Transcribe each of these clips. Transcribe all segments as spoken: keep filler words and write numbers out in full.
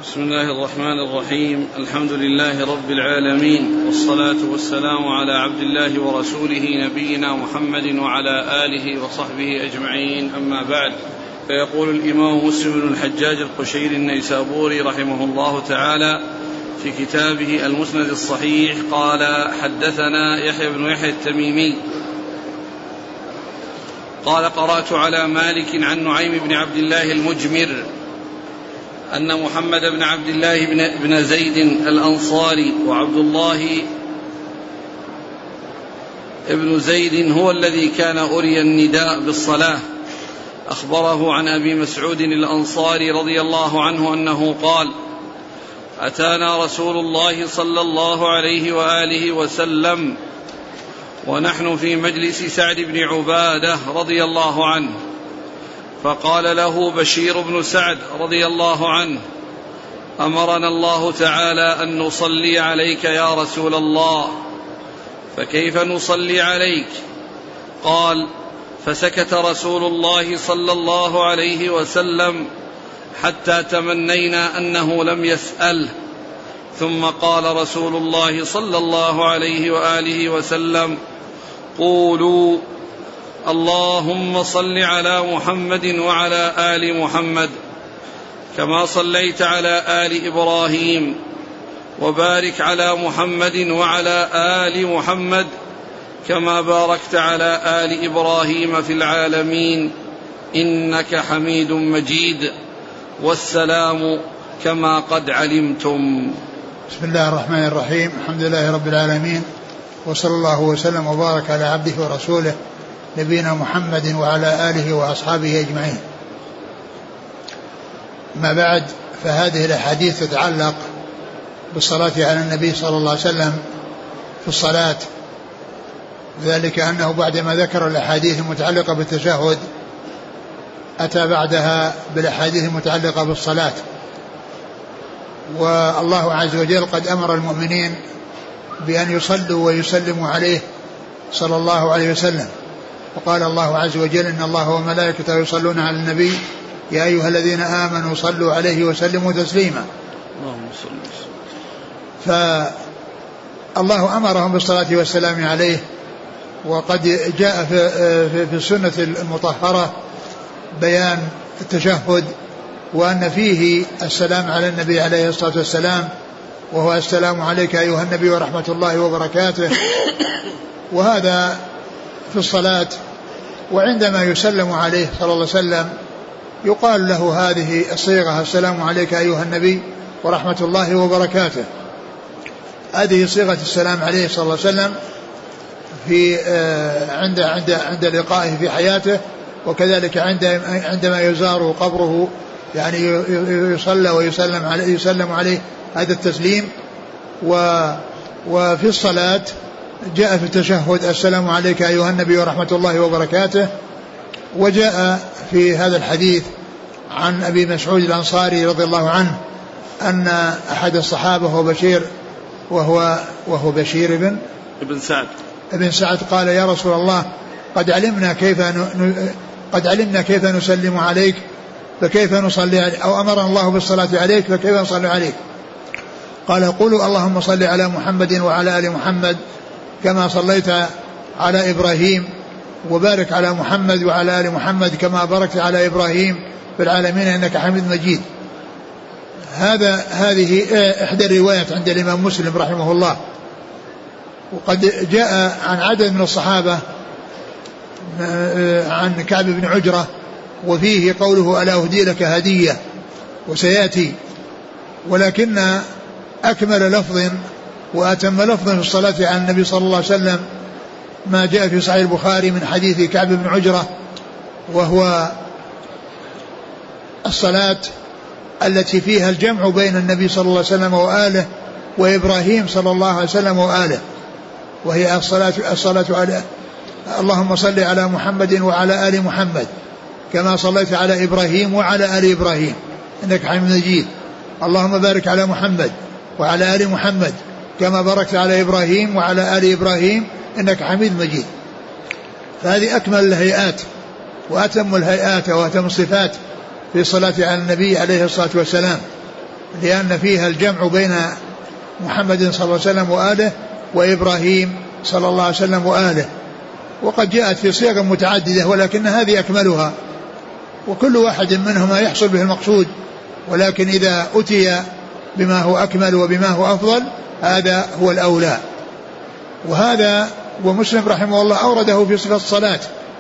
بسم الله الرحمن الرحيم. الحمد لله رب العالمين، والصلاة والسلام على عبد الله ورسوله نبينا محمد وعلى آله وصحبه أجمعين، أما بعد. فيقول الإمام مسلم بن الحجاج القشيري النيسابوري رحمه الله تعالى في كتابه المسند الصحيح قال: حدثنا يحيى بن يحيى التميمي قال: قرأت على مالك عن نعيم بن عبد الله المجمر أن محمد بن عبد الله بن زيد الأنصاري وعبد الله ابن زيد هو الذي كان أري النداء بالصلاة أخبره عن أبي مسعود الأنصاري رضي الله عنه أنه قال: أتانا رسول الله صلى الله عليه وآله وسلم ونحن في مجلس سعد بن عبادة رضي الله عنه، فقال له بشير بن سعد رضي الله عنه: أمرنا الله تعالى أن نصلي عليك يا رسول الله، فكيف نصلي عليك؟ قال: فسكت رسول الله صلى الله عليه وسلم حتى تمنينا أنه لم يسأله، ثم قال رسول الله صلى الله عليه وآله وسلم: قولوا اللهم صل على محمد وعلى آل محمد كما صليت على آل إبراهيم، وبارك على محمد وعلى آل محمد كما باركت على آل إبراهيم في العالمين إنك حميد مجيد، والسلام كما قد علمتم. بسم الله الرحمن الرحيم. الحمد لله رب العالمين، وصلى الله وسلم وبارك على عبده ورسوله نبينا محمد وعلى آله وأصحابه أجمعين. ما بعد، فهذه الأحاديث تتعلق بالصلاة على النبي صلى الله عليه وسلم في الصلاة، ذلك أنه بعدما ذكر الأحاديث المتعلقة بالتشهد أتى بعدها بالأحاديث المتعلقة بالصلاة. والله عز وجل قد أمر المؤمنين بأن يصلوا ويسلموا عليه صلى الله عليه وسلم، وقال الله عز وجل: إن الله وملائكته يصلون على النبي يا أيها الذين آمنوا صلوا عليه وسلموا تسليما. فالله أمرهم بالصلاة والسلام عليه، وقد جاء في السنة المطهرة بيان التشهد، وأن فيه السلام على النبي عليه الصلاة والسلام، وهو: السلام عليك أيها النبي ورحمة الله وبركاته. وهذا في الصلاة. وعندما يسلم عليه صلى الله عليه وسلم يقال له هذه الصيغة: السلام عليك أيها النبي ورحمة الله وبركاته. هذه صيغة السلام عليه صلى الله عليه وسلم في عند عند عند لقائه في حياته، وكذلك عند عندما يزار قبره، يعني يصلى ويسلم عليه يسلم عليه هذا التسليم. وفي الصلاة جاء في التشهد: السلام عليك أيها النبي ورحمة الله وبركاته. وجاء في هذا الحديث عن أبي مسعود الأنصاري رضي الله عنه أن أحد الصحابة هو بشير وهو وهو بشير بن ابن سعد ابن سعد قال: يا رسول الله، قد علمنا كيف قد علمنا كيف نسلم عليك، فكيف نصلي عليك؟ أو أمرنا الله بالصلاة عليك، فكيف نصلي عليك؟ قال: قولوا اللهم صل على محمد وعلى آل محمد كما صليت على إبراهيم، وبارك على محمد وعلى آل محمد كما باركت على إبراهيم في العالمين إنك حميد مجيد. هذا هذه إحدى الروايات عند الإمام مسلم رحمه الله. وقد جاء عن عدد من الصحابة عن كعب بن عجرة، وفيه قوله: ألا أهدي لك هدية، وسيأتي. ولكن أكمل لفظ وأتم لفظ في الصلاة على النبي صلى الله عليه وسلم ما جاء في صحيح البخاري من حديث كعب بن عجرة، وهو الصلاة التي فيها الجمع بين النبي صلى الله عليه وسلم وآله وإبراهيم صلى الله عليه وسلم وآله، وهي الصلاة الصلاة على اللهم صل على محمد وعلى آل محمد كما صليت على إبراهيم وعلى آل إبراهيم إنك حميد مجيد، اللهم بارك على محمد وعلى آل محمد كما باركت على إبراهيم وعلى آل إبراهيم إنك حميد مجيد. فهذه أكمل الهيئات وأتم الهيئات وأتم الصفات في الصلاة على النبي عليه الصلاة والسلام. لأن فيها الجمع بين محمد صلى الله عليه وسلم وآله وإبراهيم صلى الله عليه وسلم وآله، وقد جاءت في صيغ متعددة ولكن هذه أكملها، وكل واحد منهما يحصل به المقصود، ولكن إذا أتي بما هو أكمل وبما هو أفضل هذا هو الأولى. وهذا ومسلم رحمه الله أورده في صفة الصلاة،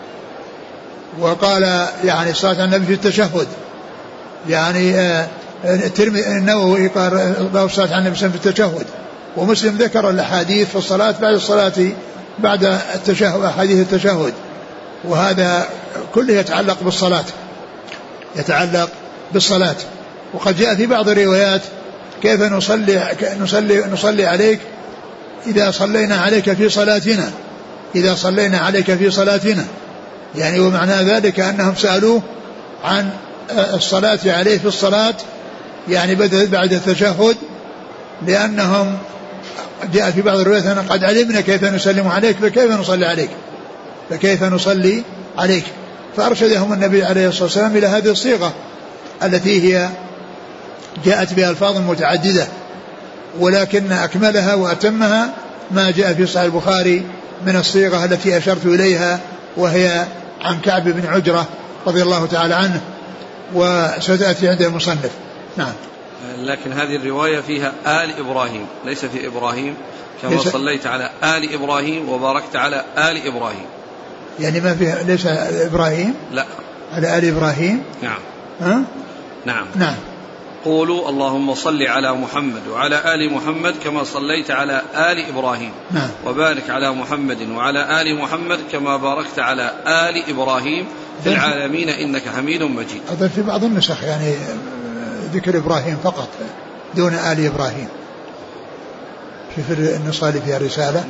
وقال يعني الصلاة على النبي في التشهد، يعني النووي قال باب الصلاة على النبي في التشهد، ومسلم ذكر الأحاديث في الصلاة بعد الصلاة بعد التشهد، أحاديث التشهد، وهذا كله يتعلق بالصلاة يتعلق بالصلاة. وقد جاء في بعض الروايات كيف نصلي نصلي نصلي عليك إذا صلينا عليك في صلاتنا إذا صلينا عليك في صلاتنا يعني ومعنى ذلك أنهم سألوه عن الصلاة عليه في الصلاة يعني بعد التشهد، لأنهم جاء في بعض الروايات أن قد علمنا كيف نسلم عليك فكيف نصلي عليك فكيف نصلي عليك فأرشدهم النبي عليه الصلاة والسلام إلى هذه الصيغة التي هي جاءت بألفاظ متعددة، ولكن أكملها وأتمها ما جاء في صحيح البخاري من الصيغة التي أشرت إليها، وهي عن كعب بن عجرة رضي الله تعالى عنه، وستأتي عند المصنف. نعم. لكن هذه الرواية فيها آل إبراهيم، ليس في إبراهيم كما ليس صليت على آل إبراهيم وباركت على آل إبراهيم، يعني ما فيها ليس إبراهيم، لا على آل إبراهيم. نعم. ها؟ نعم. نعم. قولوا اللهم صل على محمد وعلى آل محمد كما صليت على آل إبراهيم. نعم. وبارك على محمد وعلى آل محمد كما باركت على آل إبراهيم في العالمين إنك حميد مجيد. هذا في بعض النسخ يعني ذكر إبراهيم فقط دون آل إبراهيم، في النسخة اللي فيها رسالة.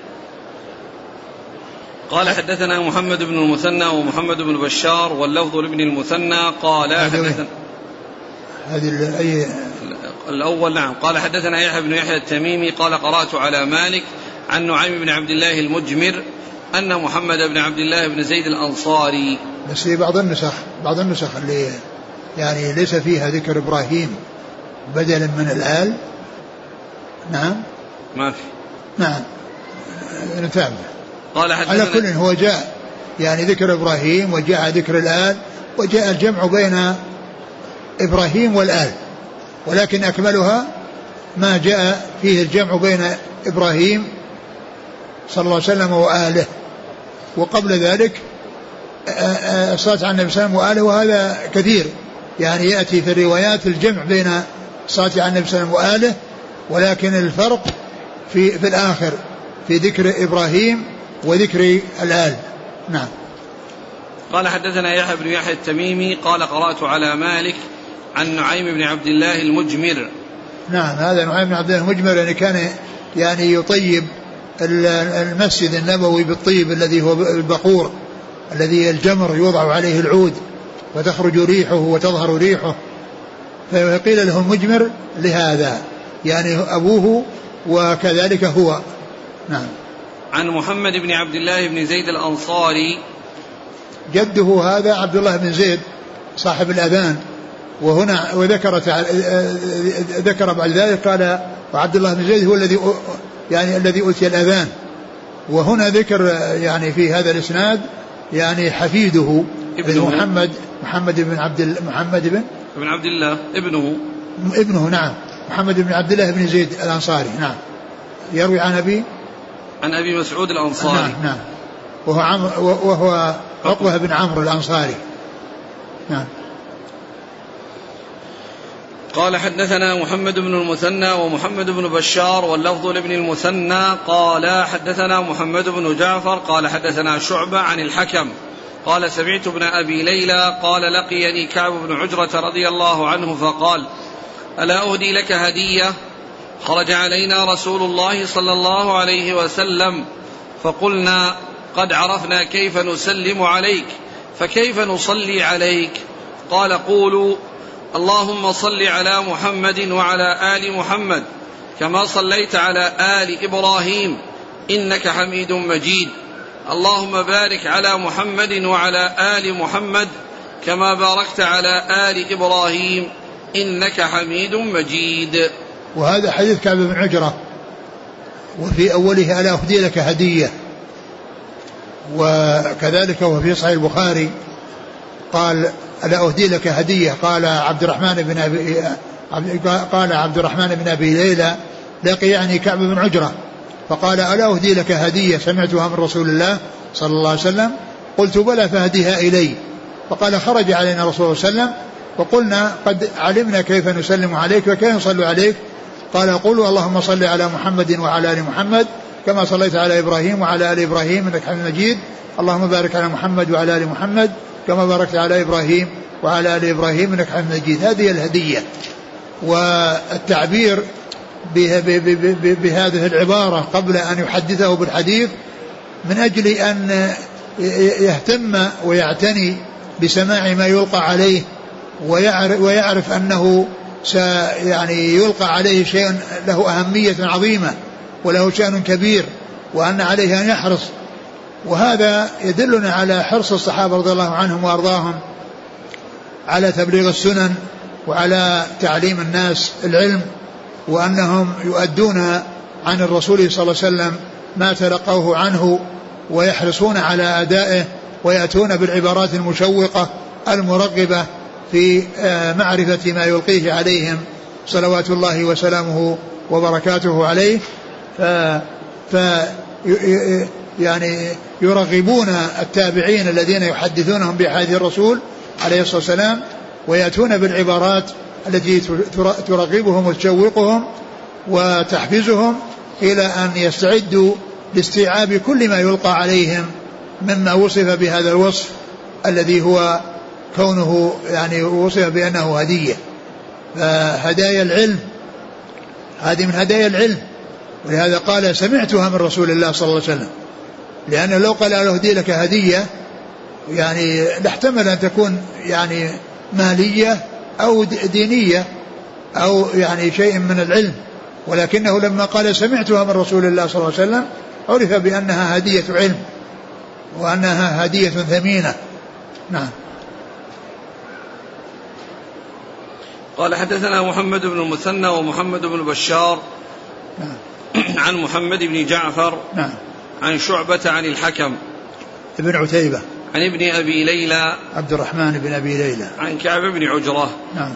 قال حدثنا محمد بن المثنى ومحمد بن بشار واللفظ لابن المثنى قال حدثنا هذه أي الأول. نعم. قال حدثنا يحيى بن يحيى التميمي قال قرأت على مالك عن نعيم بن عبد الله المجمر أن محمد بن عبد الله بن زيد الأنصاري. بس في بعض النسخ بعض النسخ اللي يعني ليس فيها ذكر إبراهيم بدلا من الآل. نعم. ما في. نعم. نتابع. قال على كل هو جاء يعني ذكر إبراهيم وجاء ذكر الآل وجاء الجمع بين إبراهيم والآل، ولكن أكملها ما جاء فيه الجمع بين إبراهيم صلى الله عليه وسلم وآله، وقبل ذلك الصلاة على النبي صلى الله عليه وسلم وآله، وهذا كثير يعني يأتي في الروايات الجمع بين الصلاة على النبي صلى الله عليه وسلم وآله، ولكن الفرق في, في الآخر في ذكر إبراهيم وذكر الآل. نعم. قال حدثنا يحيى بن يحيى التميمي قال قرأت على مالك عن نعيم بن عبد الله المجمر. نعم. هذا نعيم بن عبد الله المجمر يعني كان يعني يطيب المسجد النبوي بالطيب الذي هو البخور الذي الجمر يوضع عليه العود وتخرج ريحه وتظهر ريحه، فقيل له مجمر لهذا يعني أبوه وكذلك هو. نعم. عن محمد بن عبد الله بن زيد الأنصاري جده هذا عبد الله بن زيد صاحب الأذان، وهنا وذكر ذكر بعد ذلك قال وعبد الله بن زيد هو الذي يعني الذي أتي الأذان، وهنا ذكر يعني في هذا الإسناد يعني حفيده ابنه محمد محمد بن عبد محمد بن ابن عبد الله ابنه ابنه نعم محمد بن عبد الله بن زيد الأنصاري. نعم. يروي عن أبي عن أبي مسعود الأنصاري. نعم. نعم. وهو عمرو وهو عقبة بن عمرو الأنصاري. نعم. قال حدثنا محمد بن المثنى ومحمد بن بشار واللفظ لابن المثنى قال حدثنا محمد بن جعفر قال حدثنا شعبة عن الحكم قال سمعت ابن أبي ليلى قال لقيني كعب بن عجرة رضي الله عنه فقال ألا أهدي لك هدية؟ خرج علينا رسول الله صلى الله عليه وسلم فقلنا قد عرفنا كيف نسلم عليك فكيف نصلي عليك؟ قال قولوا اللهم صل على محمد وعلى آل محمد كما صليت على آل إبراهيم إنك حميد مجيد، اللهم بارك على محمد وعلى آل محمد كما باركت على آل إبراهيم إنك حميد مجيد. وهذا حديث كعب بن عجرة، وفي أوله ألا أهدي لك هدية. وكذلك وفي صحيح البخاري قال ألا أهدي لك هدية، قال عبد الرحمن بن أبي قال عبد الرحمن بن أبي ليلى لقي يعني كعب بن عجرة فقال ألا أهدي لك هدية سمعتها من رسول الله صلى الله عليه وسلم؟ قلت بلى فهديها إلي. فقال خرج علينا رسول الله صلى الله عليه وسلم وقلنا قد علمنا كيف نسلم عليك وكيف نصلي عليك. قال قولوا اللهم صل على محمد وعلى آل محمد كما صليت على إبراهيم وعلى آل إبراهيم إنك حميد مجيد. اللهم بارك على محمد وعلى آل محمد كما باركت على إبراهيم وعلى آل إبراهيم إنك حميد مجيد. هذه الهدية. والتعبير بهذه العبارة قبل أن يحدثه بالحديث من أجل أن يهتم ويعتني بسماع ما يلقى عليه ويعرف, ويعرف أنه يعني يلقى عليه شيء له أهمية عظيمة وله شأن كبير وأن عليه أن يحرص. وهذا يدلنا على حرص الصحابة رضي الله عنهم وأرضاهم على تبليغ السنن وعلى تعليم الناس العلم، وأنهم يؤدون عن الرسول صلى الله عليه وسلم ما تلقوه عنه ويحرصون على أدائه ويأتون بالعبارات المشوقة المرغبة في معرفة ما يلقيه عليهم صلوات الله وسلامه وبركاته عليه. ف, ف يعني يرغبون التابعين الذين يحدثونهم بحديث الرسول عليه الصلاة والسلام ويأتون بالعبارات التي ترغبهم وتشوقهم وتحفزهم إلى أن يستعدوا لاستيعاب كل ما يلقى عليهم مما وصف بهذا الوصف الذي هو كونه يعني وصف بأنه هدية. فهدايا العلم هذه من هدايا العلم، ولهذا قال سمعتها من رسول الله صلى الله عليه وسلم، لأنه لو قال أهدي لك هدية يعني لاحتمل أن تكون يعني مالية أو دينية أو يعني شيء من العلم، ولكنه لما قال سمعتها من رسول الله صلى الله عليه وسلم عرف بأنها هدية علم وأنها هدية ثمينة. نعم. قال حدثنا محمد بن المثنى ومحمد بن بشار نعم. عن محمد بن جعفر نعم. عن شعبة عن الحكم ابن عتيبة عن ابن أبي ليلى عبد الرحمن بن أبي ليلى عن كعب بن عجرة. نعم.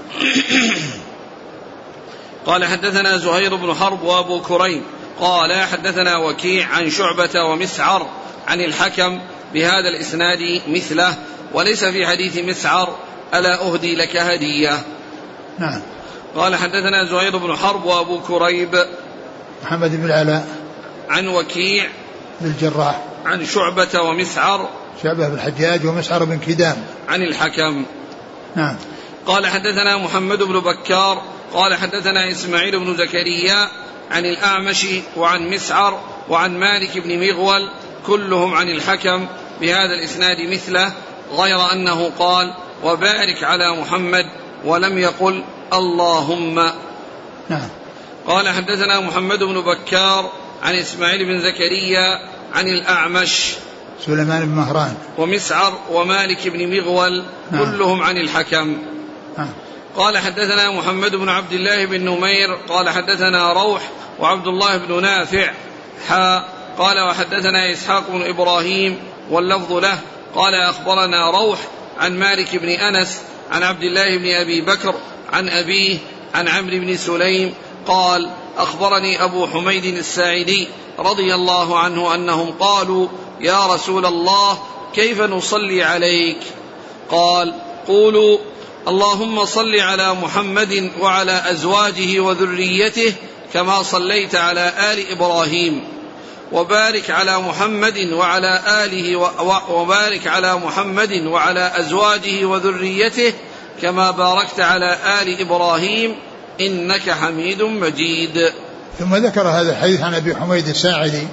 قال حدثنا زهير بن حرب وأبو كريم قال حدثنا وكيع عن شعبة ومسعر عن الحكم بهذا الإسناد مثله، وليس في حديث مسعر ألا أهدي لك هدية. نعم. قال حدثنا زهير بن حرب وأبو كريب محمد بن العلاء عن وكيع بالجراح عن شعبة ومسعر شعبة بن الحجاج ومسعر بن كدام عن الحكم. نعم. قال حدثنا محمد بن بكار قال حدثنا إسماعيل بن زكريا عن الأعمش وعن مسعر وعن مالك بن مغول كلهم عن الحكم بهذا الإسناد مثله، غير أنه قال وبارك على محمد ولم يقل اللهم. نعم. قال حدثنا محمد بن بكار عن إسماعيل بن زكريا عن الأعمش سليمان بن مهران ومسعر ومالك بن مغول نعم. كلهم عن الحكم. نعم. قال حدثنا محمد بن عبد الله بن نمير قال حدثنا روح وعبد الله بن نافع حا قال وحدثنا إسحاق بن إبراهيم واللفظ له قال أخبرنا روح عن مالك بن أنس عن عبد الله بن أبي بكر عن أبيه عن عمرو بن سليم قال أخبرني أبو حميد الساعدي رضي الله عنه أنهم قالوا يا رسول الله كيف نصلي عليك؟ قال قولوا اللهم صل على محمد وعلى أزواجه وذريته كما صليت على آل إبراهيم وبارك على محمد وعلى آله وبارك على محمد وعلى أزواجه وذريته كما باركت على آل إبراهيم إنك حميد مجيد. ثم ذكر هذا الحديث عن أبي حميد الساعدي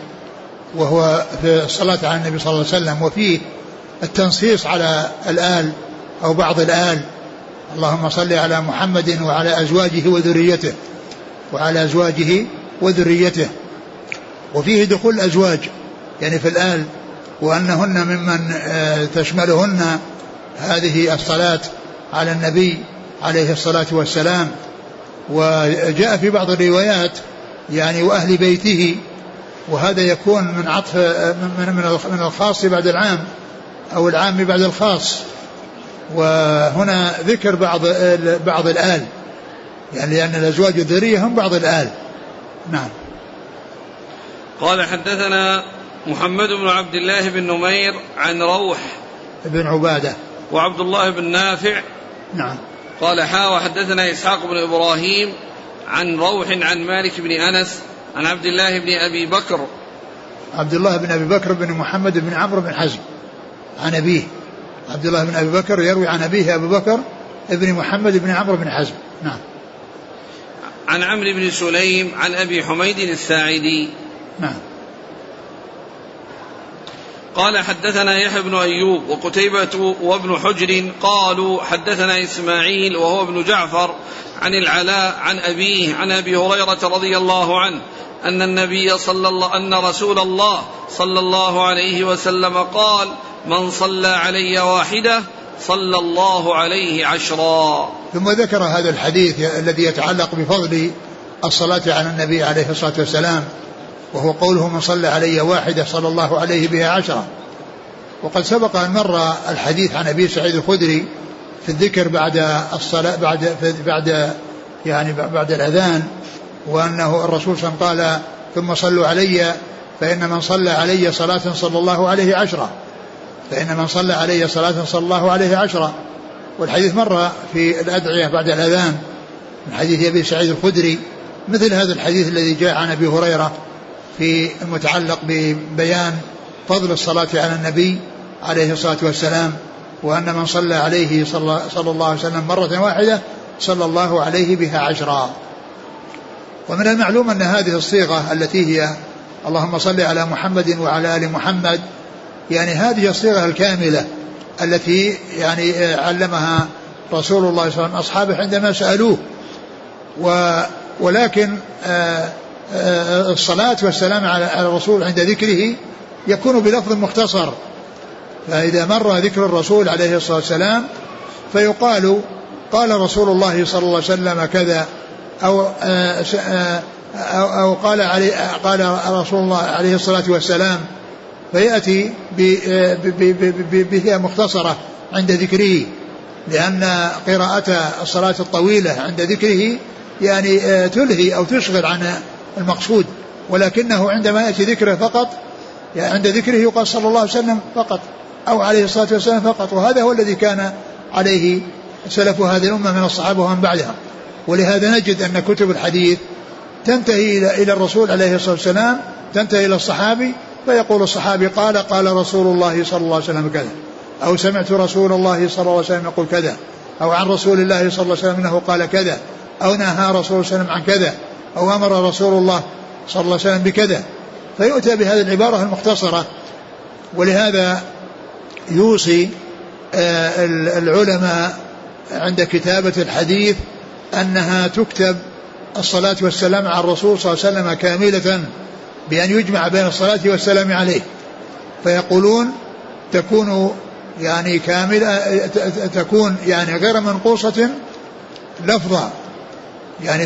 وهو في الصلاة على النبي صلى الله عليه وسلم، وفيه التنصيص على الآل أو بعض الآل، اللهم صل على محمد وعلى أزواجه وذريته وعلى أزواجه وذريته، وفيه دخول الأزواج يعني في الآل، وأنهن ممن تشملهن هذه الصلاة على النبي عليه الصلاة والسلام. وجاء في بعض الروايات يعني وأهل بيته، وهذا يكون من عطف من من الخاص بعد العام أو العام بعد الخاص. وهنا ذكر بعض بعض الآل، يعني لأن الأزواج الذرية هم بعض الآل. نعم. قال حدثنا محمد بن عبد الله بن نمير عن روح بن عبادة وعبد الله بن نافع. نعم. قال حا وحدثنا إسحاق بن إبراهيم عن روح عن مالك بن أنس عن عبد الله بن أبي بكر عبد الله بن أبي بكر بن محمد بن عمرو بن حزم عن أبيه. عبد الله بن أبي بكر يروي عن أبيه أبو بكر ابن محمد بن عمرو بن حزم. نعم. عن عمرو بن سليم عن أبي حميد الساعدي. نعم. قال حدثنا يحيى بن أيوب وقتيبة وابن حجر قالوا حدثنا إسماعيل وهو ابن جعفر عن العلاء عن أبيه عن أبي هريرة رضي الله عنه أن النبي صلى الله أن رسول الله صلى الله عليه وسلم قال من صلى علي واحدة صلى الله عليه عشرا. ثم ذكر هذا الحديث الذي يتعلق بفضل الصلاة على النبي عليه الصلاة والسلام، وهو قوله من صلى علي واحدة صلى الله عليه بها عشرة. وقد سبق أن مر الحديث عن أبي سعيد الخدري في الذكر بعد الصلاة بعد بعد يعني بعد الأذان، وأنه الرسول صلى الله عليه وسلم قال ثم صلوا علي فإن من صلى علي صلاة صلى الله عليه عشرة فإن من صلى علي صلاة صلى الله عليه عشرة. والحديث مر في الأدعية بعد الأذان من حديث أبي سعيد الخدري مثل هذا الحديث الذي جاء عن أبي هريرة في المتعلق ببيان فضل الصلاة على النبي عليه الصلاة والسلام، وأن من صلى عليه صلى, صلى الله عليه وسلم مرة واحدة صلى الله عليه بها عشرا. ومن المعلوم أن هذه الصيغة التي هي اللهم صل على محمد وعلى آل محمد، يعني هذه الصيغة الكاملة التي يعني علمها رسول الله صلى الله عليه وسلم أصحابه عندما سألوه. ولكن الصلاة والسلام على الرسول عند ذكره يكون بلفظ مختصر، فإذا مر ذكر الرسول عليه الصلاة والسلام فيقال قال رسول الله صلى الله عليه وسلم كذا، أو, أو, أو قال, علي قال رسول الله عليه الصلاة والسلام، فيأتي بها مختصرة عند ذكره، لأن قراءة الصلاة الطويلة عند ذكره يعني تلهي أو تشغل عن المقصود، ولكنه عندما يأتي ذكره فقط يعني عند ذكره يقال صلى الله عليه وسلم فقط أو عليه الصلاة والسلام فقط. وهذا هو الذي كان عليه سلف هذه الأمة من الصحابة ومن بعدها. ولهذا نجد أن كتب الحديث تنتهي إلى الرسول عليه الصلاة والسلام، تنتهي إلى الصحابي فيقول الصحابي قال قال رسول الله صلى الله عليه وسلم كذا، أو سمعت رسول الله صلى الله عليه وسلم يقول كذا، أو عن رسول الله صلى الله عليه وسلم أنه قال كذا، أو نهى رسول الله صلى الله عليه وسلم عن كذا، أو أمر رسول الله صلى الله عليه وسلم بكذا، فيؤتى بهذه العبارة المختصرة. ولهذا يوصي العلماء عند كتابة الحديث أنها تكتب الصلاة والسلام على الرسول صلى الله عليه وسلم كاملة، بأن يجمع بين الصلاة والسلام عليه، فيقولون تكون يعني كاملة، تكون يعني غير منقوصة لفظا، يعني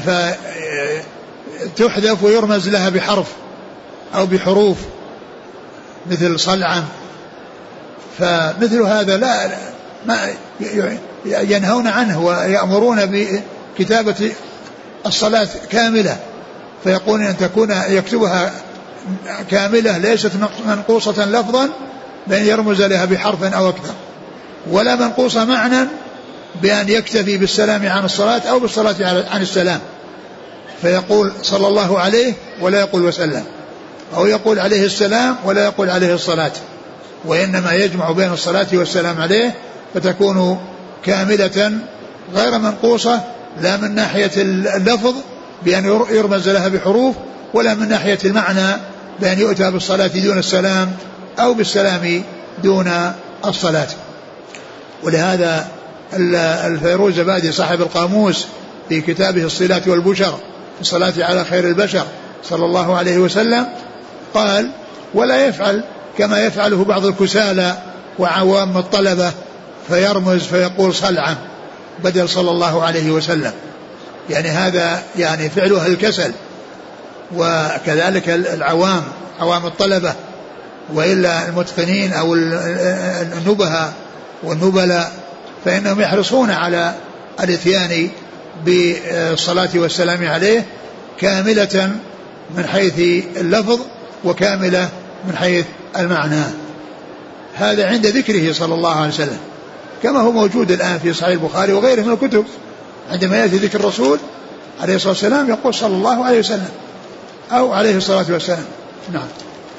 فتحذف ويرمز لها بحرف أو بحروف مثل صلعا. فمثل هذا لا ما ينهون عنه ويأمرون بكتابة الصلاة كاملة، فيقولون أن تكون يكتبها كاملة ليست منقوصة لفظا بأن يرمز لها بحرف أو أكثر، ولا منقوصة معنى بأن يكتفي بالسلام عن الصلاة أو بالصلاة عن السلام، فيقول صلى الله عليه ولا يقول وسلم، أو يقول عليه السلام ولا يقول عليه الصلاة، وإنما يجمع بين الصلاة والسلام عليه، فتكون كاملة غير منقوصة، لا من ناحية اللفظ بأن يرمز لها بحروف، ولا من ناحية المعنى بأن يؤتى بالصلاة دون السلام أو بالسلام دون الصلاة. ولهذا الفيروزبادي صاحب القاموس في كتابه الصلاة والبشر في الصلاة على خير البشر صلى الله عليه وسلم قال ولا يفعل كما يفعله بعض الكسالى وعوام الطلبة، فيرمز فيقول صلعا، بدل صلى الله عليه وسلم، يعني هذا يعني فعل أهل الكسل. وكذلك العوام عوام الطلبة، وإلا المتقنين أو النبهة والنبلاء فإنهم يحرصون على الاتيان بالصلاة والسلام عليه كاملة من حيث اللفظ وكاملة من حيث المعنى. هذا عند ذكره صلى الله عليه وسلم، كما هو موجود الآن في صحيح البخاري وغيره من الكتب، عندما يأتي ذكر الرسول عليه الصلاة والسلام يقول صلى الله عليه وسلم أو عليه الصلاة والسلام. نعم.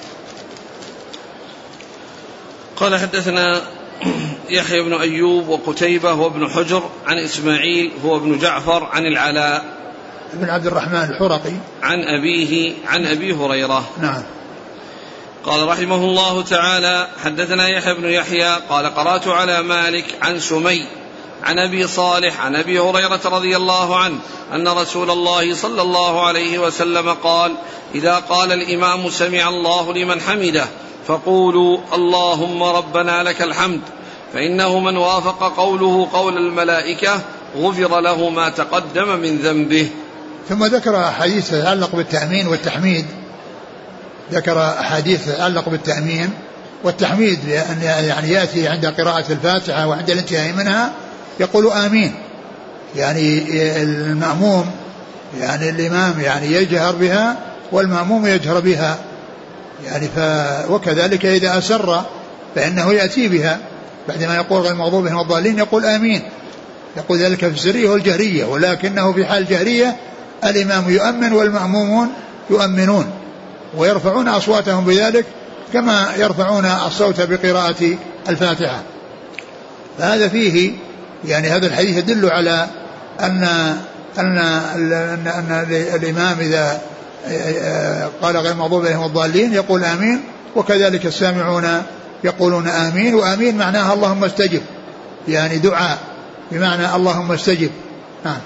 قال حدثنا يحيى بن أيوب وقتيبة وابن حجر عن إسماعيل هو ابن جعفر عن العلاء بن عبد الرحمن الحرقي عن أبيه عن أبي هريرة. نعم. قال رحمه الله تعالى حدثنا يحيى بن يحيى قال قرأت على مالك عن سمي عن أبي صالح عن أبي هريرة رضي الله عنه أن رسول الله صلى الله عليه وسلم قال إذا قال الإمام سمع الله لمن حمده فقولوا اللهم ربنا لك الحمد، فإنه من وافق قوله قول الملائكة غفر له ما تقدم من ذنبه. ثم ذكر أحاديث تتعلق بالتأمين والتحميد، ذكر أحاديث تتعلق بالتأمين والتحميد، لأن يعني يأتي عند قراءة الفاتحة وعند الانتهاء منها يقول آمين، يعني المأموم يعني الإمام يعني يجهر بها والمأموم يجهر بها، يعني ف وكذلك إذا أسر فإنه يأتي بها بعدما يقول غير المغضوب عليهم والضالين يقول آمين، يقول ذلك في السرية والجهرية، ولكنه في حال الجهرية الإمام يؤمن والمأمومون يؤمنون ويرفعون أصواتهم بذلك كما يرفعون الصوت بقراءة الفاتحة. فهذا فيه يعني هذا الحديث يدل على أن أن أن, أن الإمام إذا قال غير المغضوب عليهم والضالين يقول آمين، وكذلك السامعون يقولون آمين، وآمين معناها اللهم استجب، يعني دعاء بمعنى اللهم استجب. نعم.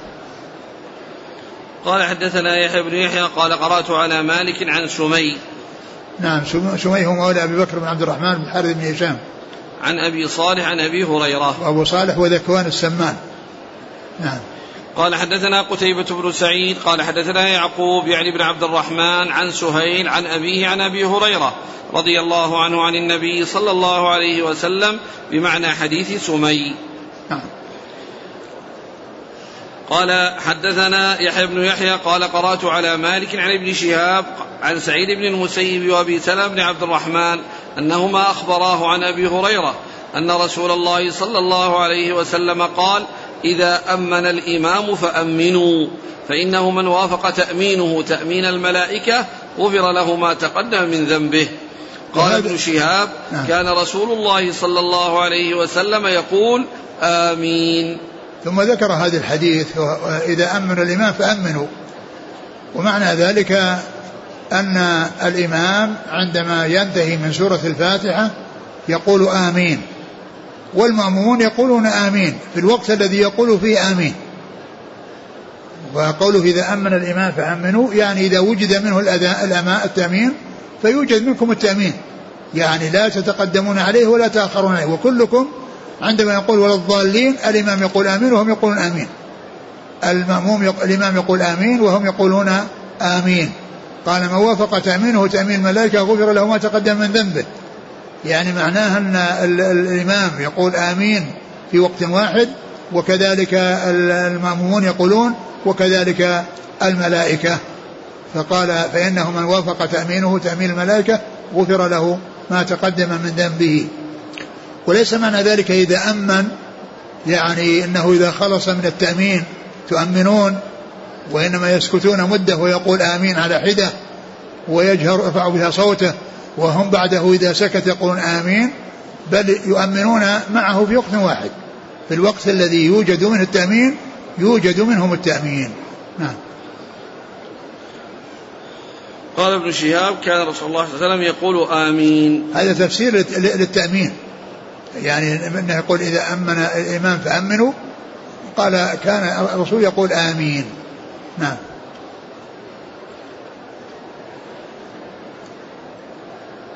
قال حدثنا يحيى بن يحيى قال قرأت على مالك عن سمي. نعم. سمي هو مولى أبي بكر بن عبد الرحمن بن حارث بن هشام عن أبي صالح عن أبي هريرة. وأبو صالح وذكوان السمان. نعم. قال حدثنا قتيبة بن سعيد قال حدثنا يعقوب يعني بن عبد الرحمن عن سهيل عن أبيه عن أبي هريرة رضي الله عنه عن النبي صلى الله عليه وسلم بمعنى حديث سمي. نعم. قال حدثنا يحيى بن يحيى قال قرأت على مالك عن ابن شهاب عن سعيد بن المسيب وأبي سلمة بن عبد الرحمن أنهما أخبراه عن أبي هريرة أن رسول الله صلى الله عليه وسلم قال إذا أمن الإمام فأمنوا، فإنه من وافق تأمينه تأمين الملائكة غفر له ما تقدم من ذنبه. قال ابن شهاب كان رسول الله صلى الله عليه وسلم يقول آمين. ثم ذكر هذا الحديث إذا أمن الإمام فأمنوا، ومعنى ذلك أن الإمام عندما ينتهي من سورة الفاتحة يقول آمين، والمأمومون يقولون آمين في الوقت الذي يقول فيه آمين. وقوله إذا أمن الإمام فأمنوا يعني إذا وجد منه الأماء التأمين فيوجد منكم التأمين، يعني لا تتقدمون عليه ولا تأخرون عليه، وكلكم عندما يقول ولا الضالين الإمام يقول آمين وهم يقولون آمين، المأموم يق... الإمام يقول آمين وهم يقولون آمين. قال من وافق تأمينه تأمين الملائكة غفر له ما تقدم من ذنبه، يعني معناه أن الإمام يقول آمين في وقت واحد، وكذلك المأمومون يقولون، وكذلك الملائكة. فقال فإنه من وافق تأمينه تأمين الملائكة غفر له ما تقدم من ذنبه. وليس معنى ذلك إذا أمن يعني أنه إذا خلص من التأمين تؤمنون، وإنما يسكتون مدة ويقول آمين على حدة ويجهر يرفع بها صوته، وهم بعده إذا سكت يقولون آمين، بل يؤمنون معه في وقت واحد، في الوقت الذي يوجد منه التأمين يوجد منهم التأمين. نعم. قال ابن شهاب كان رسول الله صلى الله عليه وسلم يقول آمين. هذا تفسير للتأمين، يعني أنه يقول إذا أمن الإمام فأمنوا، قال كان الرسول يقول آمين. نعم.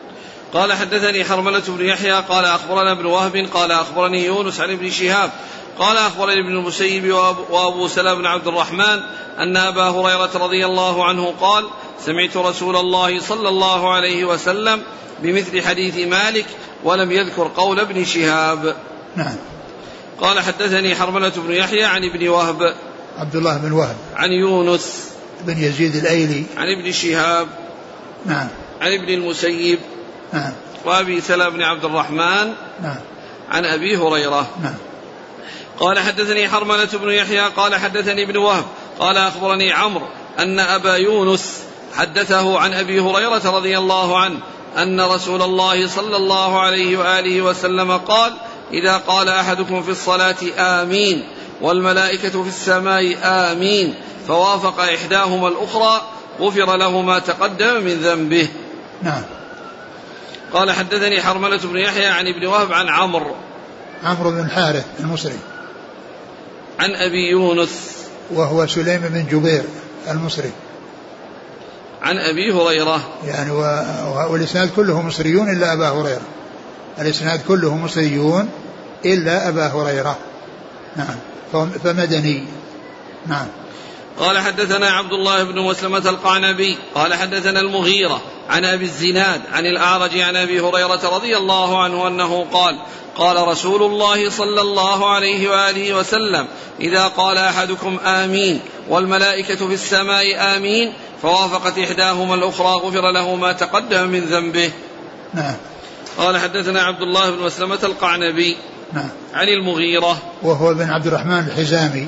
قال حدثني حرملة بن يحيى قال أخبرنا ابن وهب قال أخبرني يونس عن ابن شهاب قال أخبرني ابن المسيب وأبو سلمة بن عبد الرحمن أن أبا هريرة رضي الله عنه قال سمعت رسول الله صلى الله عليه وسلم بمثل حديث مالك ولم يذكر قول ابن شهاب. نعم. قال حدثني حرملة بن يحيى عن ابن وهب عبد الله بن وهب عن يونس بن يزيد الأيلي عن ابن شهاب نعم عن ابن المسيب نعم وأبي سلمة بن عبد الرحمن نعم عن أبي هريرة. نعم. قال حدثني حرملة بن يحيى قال حدثني ابن وهب قال أخبرني عمرو أن أبا يونس حدثه عن أبي هريرة رضي الله عنه أن رسول الله صلى الله عليه وآله وسلم قال إذا قال أحدكم في الصلاة آمين والملائكة في السماء آمين فوافق إحداهما الأخرى غفر له ما تقدم من ذنبه. نعم. قال حدثني حرملة بن يحيى عن ابن وهب عن عمرو عمرو بن الحارث المصري عن أبي يونس وهو سليم بن جبير المصري عن أبي هريرة يعني والإسناد كله مصريون إلا أبا هريرة الإسناد كله مصريون إلا أبا هريرة. نعم. فمدني. نعم. قال حدثنا عبد الله بن مسلمة القعنبي قال حدثنا المغيرة عن أبي الزناد عن الأعرج عن أبي هريرة رضي الله عنه أنه قال قال رسول الله صلى الله عليه وآله وسلم إذا قال أحدكم آمين والملائكة في السماء آمين فوافقت إحداهما الأخرى غفر له ما تقدم من ذنبه. نعم. قال حدثنا عبد الله بن مسلمة القعنبي نعم. عن المغيرة وهو بن عبد الرحمن الحزامي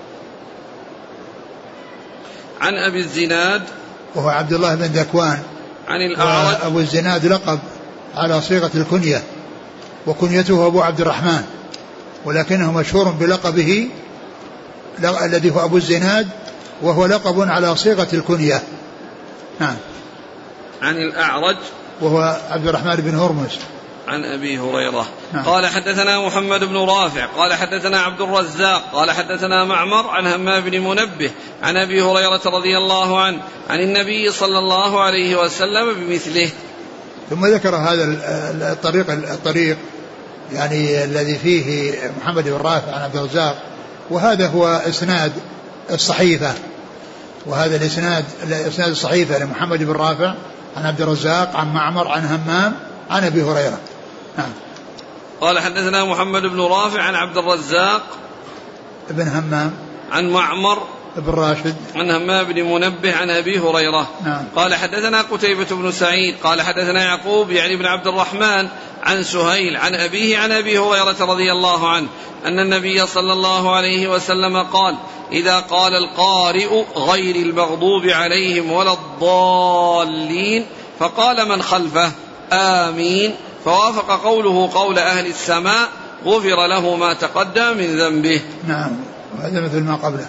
عن أبي الزناد وهو عبد الله بن ذكوان عن الأعرج. أبو الزناد لقب على صيغة الكنية وكنيته أبو عبد الرحمن ولكنه مشهور بلقبه الذي هو أبو الزناد وهو لقب على صيغة الكنية. نعم. عن الأعرج وهو عبد الرحمن بن هرمز عن أبي هريرة. نعم. قال حدثنا محمد بن رافع قال حدثنا عبد الرزاق قال حدثنا معمر عن همام بن منبه عن أبي هريرة رضي الله عنه عن النبي صلى الله عليه وسلم بمثله. ثم ذكر هذا الطريق الطريق يعني الذي فيه محمد بن رافع عن عبد الرزاق وهذا هو إسناد الصحيفة وهذا الإسناد الإسناد الصحيفة لمحمد بن رافع عن عبد الرزاق عن معمر عن همام عن أبي هريرة. نعم. قال حدثنا محمد بن رافع عن عبد الرزاق ابن همام عن معمر ابن راشد عن همام بن منبه عن أبي هريرة. نعم. قال حدثنا قتيبة بن سعيد قال حدثنا يعقوب يعني بن عبد الرحمن عن سهيل عن أبيه عن أبي هريرة رضي الله عنه أن النبي صلى الله عليه وسلم قال إذا قال القارئ غير المغضوب عليهم ولا الضالين فقال من خلفه آمين فوافق قوله قول أهل السماء غفر له ما تقدم من ذنبه. نعم. وهذا مثل ما قبله.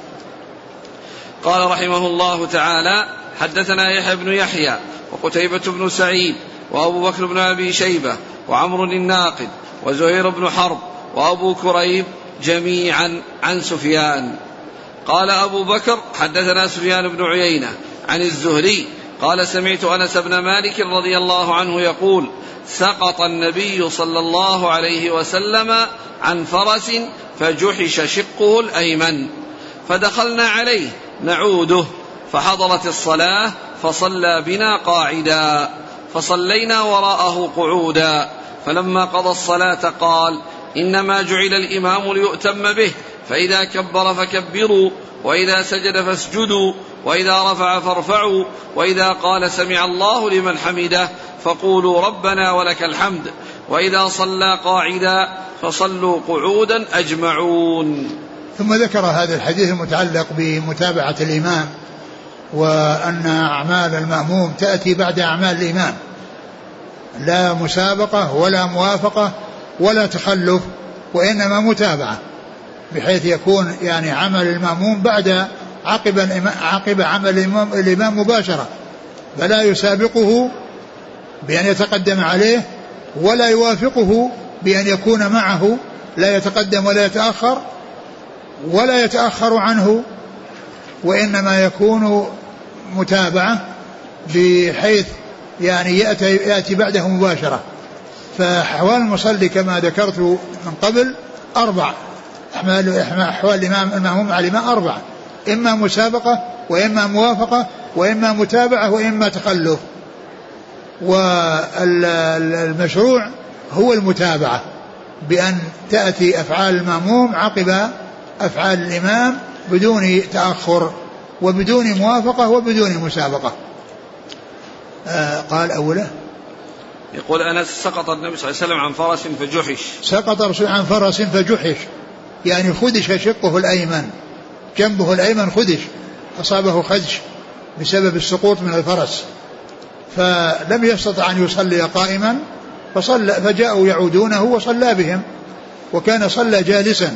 قال رحمه الله تعالى حدثنا يحيى بن يحيى وقتيبة بن سعيد وأبو بكر بن أبي شيبة وعمر الناقد وزهير بن حرب وأبو كريب جميعا عن سفيان. قال أبو بكر حدثنا سفيان بن عيينة عن الزهري قال سمعت أنس بن مالك رضي الله عنه يقول سقط النبي صلى الله عليه وسلم عن فرس فجحش شقه الأيمن فدخلنا عليه نعوده فحضرت الصلاة فصلى بنا قاعدا فصلينا وراءه قعودا فلما قضى الصلاة قال إنما جعل الإمام ليؤتم به فإذا كبر فكبروا وإذا سجد فاسجدوا وإذا رفع فارفعوا وإذا قال سمع الله لمن حمده فقولوا ربنا ولك الحمد وإذا صلى قاعدا فصلوا قعودا أجمعون. ثم ذكر هذا الحديث المتعلق بمتابعة الإمام وأن أعمال المأموم تأتي بعد أعمال الإمام لا مسابقة ولا موافقة ولا تخلف وإنما متابعة بحيث يكون يعني عمل المأموم بعد عقب عقب عمل الإمام, الإمام مباشرة فلا يسابقه بأن يتقدم عليه ولا يوافقه بأن يكون معه لا يتقدم ولا يتأخر ولا يتأخر عنه وإنما يكون متابعة بحيث يعني يأتي, يأتي بعده مباشرة. فأحوال المصلي كما ذكرت من قبل أربع أحوال أحوال الإمام المأموم على الإمام أربعة: إما مسابقة، وإما موافقة، وإما متابعة، وإما تخلف. والمشروع هو المتابعة، بأن تأتي أفعال المأموم عقب أفعال الإمام بدون تأخر وبدون موافقة وبدون مسابقة. آه قال أوله يقول أنس: سقط النبي صلى الله عليه وسلم عن فرس فجحش. سقط الرسول عن فرس فجحش، يعني خدش شقه الأيمن، جنبه الأيمن خدش، أصابه خدش بسبب السقوط من الفرس، فلم يستطع أن يصلي قائما، فصلى فجاءوا يعودونه وصلى بهم، وكان صلى جالسا.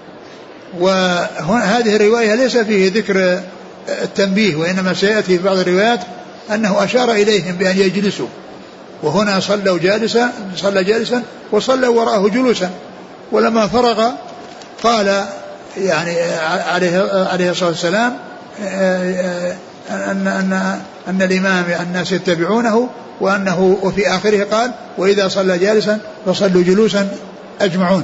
وهذه الرواية ليس فيه ذكر التنبيه، وإنما سيأتي في بعض الروايات أنه أشار إليهم بأن يجلسوا، وهنا صلوا جالسا صلى جالسا وصلوا وراءه جلوسا. ولما فرغ قال يعني عليه عليه الصلاة والسلام أن أن أن الإمام الناس يتبعونه، وأنه وفي آخره قال: وإذا صلى جالسا فصلوا جلوسا أجمعون.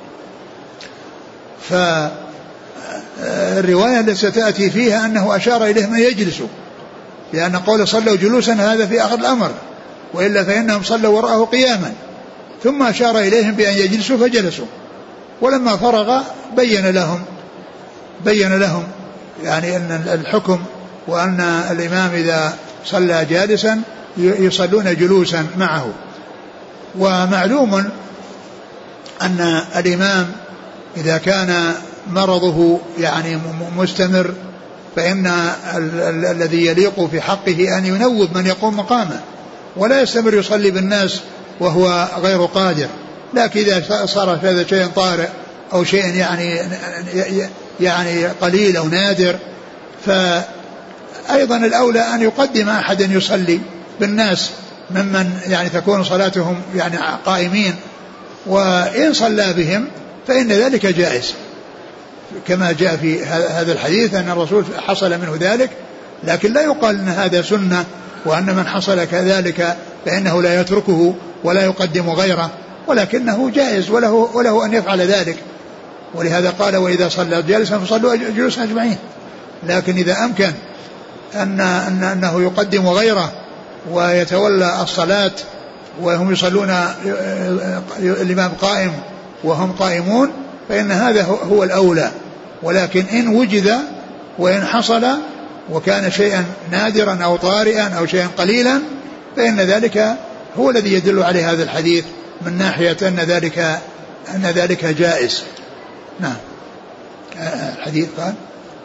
فالرواية التي ستأتي فيها أنه أشار إليهم أن يجلسوا، لأن قول صلوا جلوسا هذا في آخر الأمر، وإلا فإنهم صلوا وراءه قياما، ثم أشار إليهم بأن يجلسوا فجلسوا. ولما فرغ بين لهم بين لهم يعني أن الحكم، وأن الإمام إذا صلى جالسا يصلون جلوسا معه. ومعلوم أن الإمام إذا كان مرضه يعني مستمر فإن الذي يليق في حقه أن ينوب من يقوم مقامه، ولا يستمر يصلي بالناس وهو غير قادر. لكن إذا صار في هذا شيء طارئ أو شيء يعني يعني قليل أو نادر، فأيضا الأولى أن يقدم أحد يصلي بالناس ممن يعني تكون صلاتهم يعني قائمين، وإن صلى بهم فإن ذلك جائز، كما جاء في هذا الحديث أن الرسول حصل منه ذلك. لكن لا يقال أن هذا سنة، وأن من حصل كذلك فإنه لا يتركه ولا يقدم غيره، ولكنه جائز وله, وله أن يفعل ذلك. ولهذا قال: وإذا صلى جالسا فصلوا جلوسا أجمعين. لكن إذا أمكن أن أنه يقدم غيره ويتولى الصلاة وهم يصلون الإمام قائم وهم قائمون، فإن هذا هو الأولى. ولكن إن وجد وإن حصل وكان شيئا نادرا أو طارئا أو شيئا قليلا، فإن ذلك هو الذي يدل عليه هذا الحديث من ناحية أن ذلك أن ذلك جائز. نعم. الحديث قال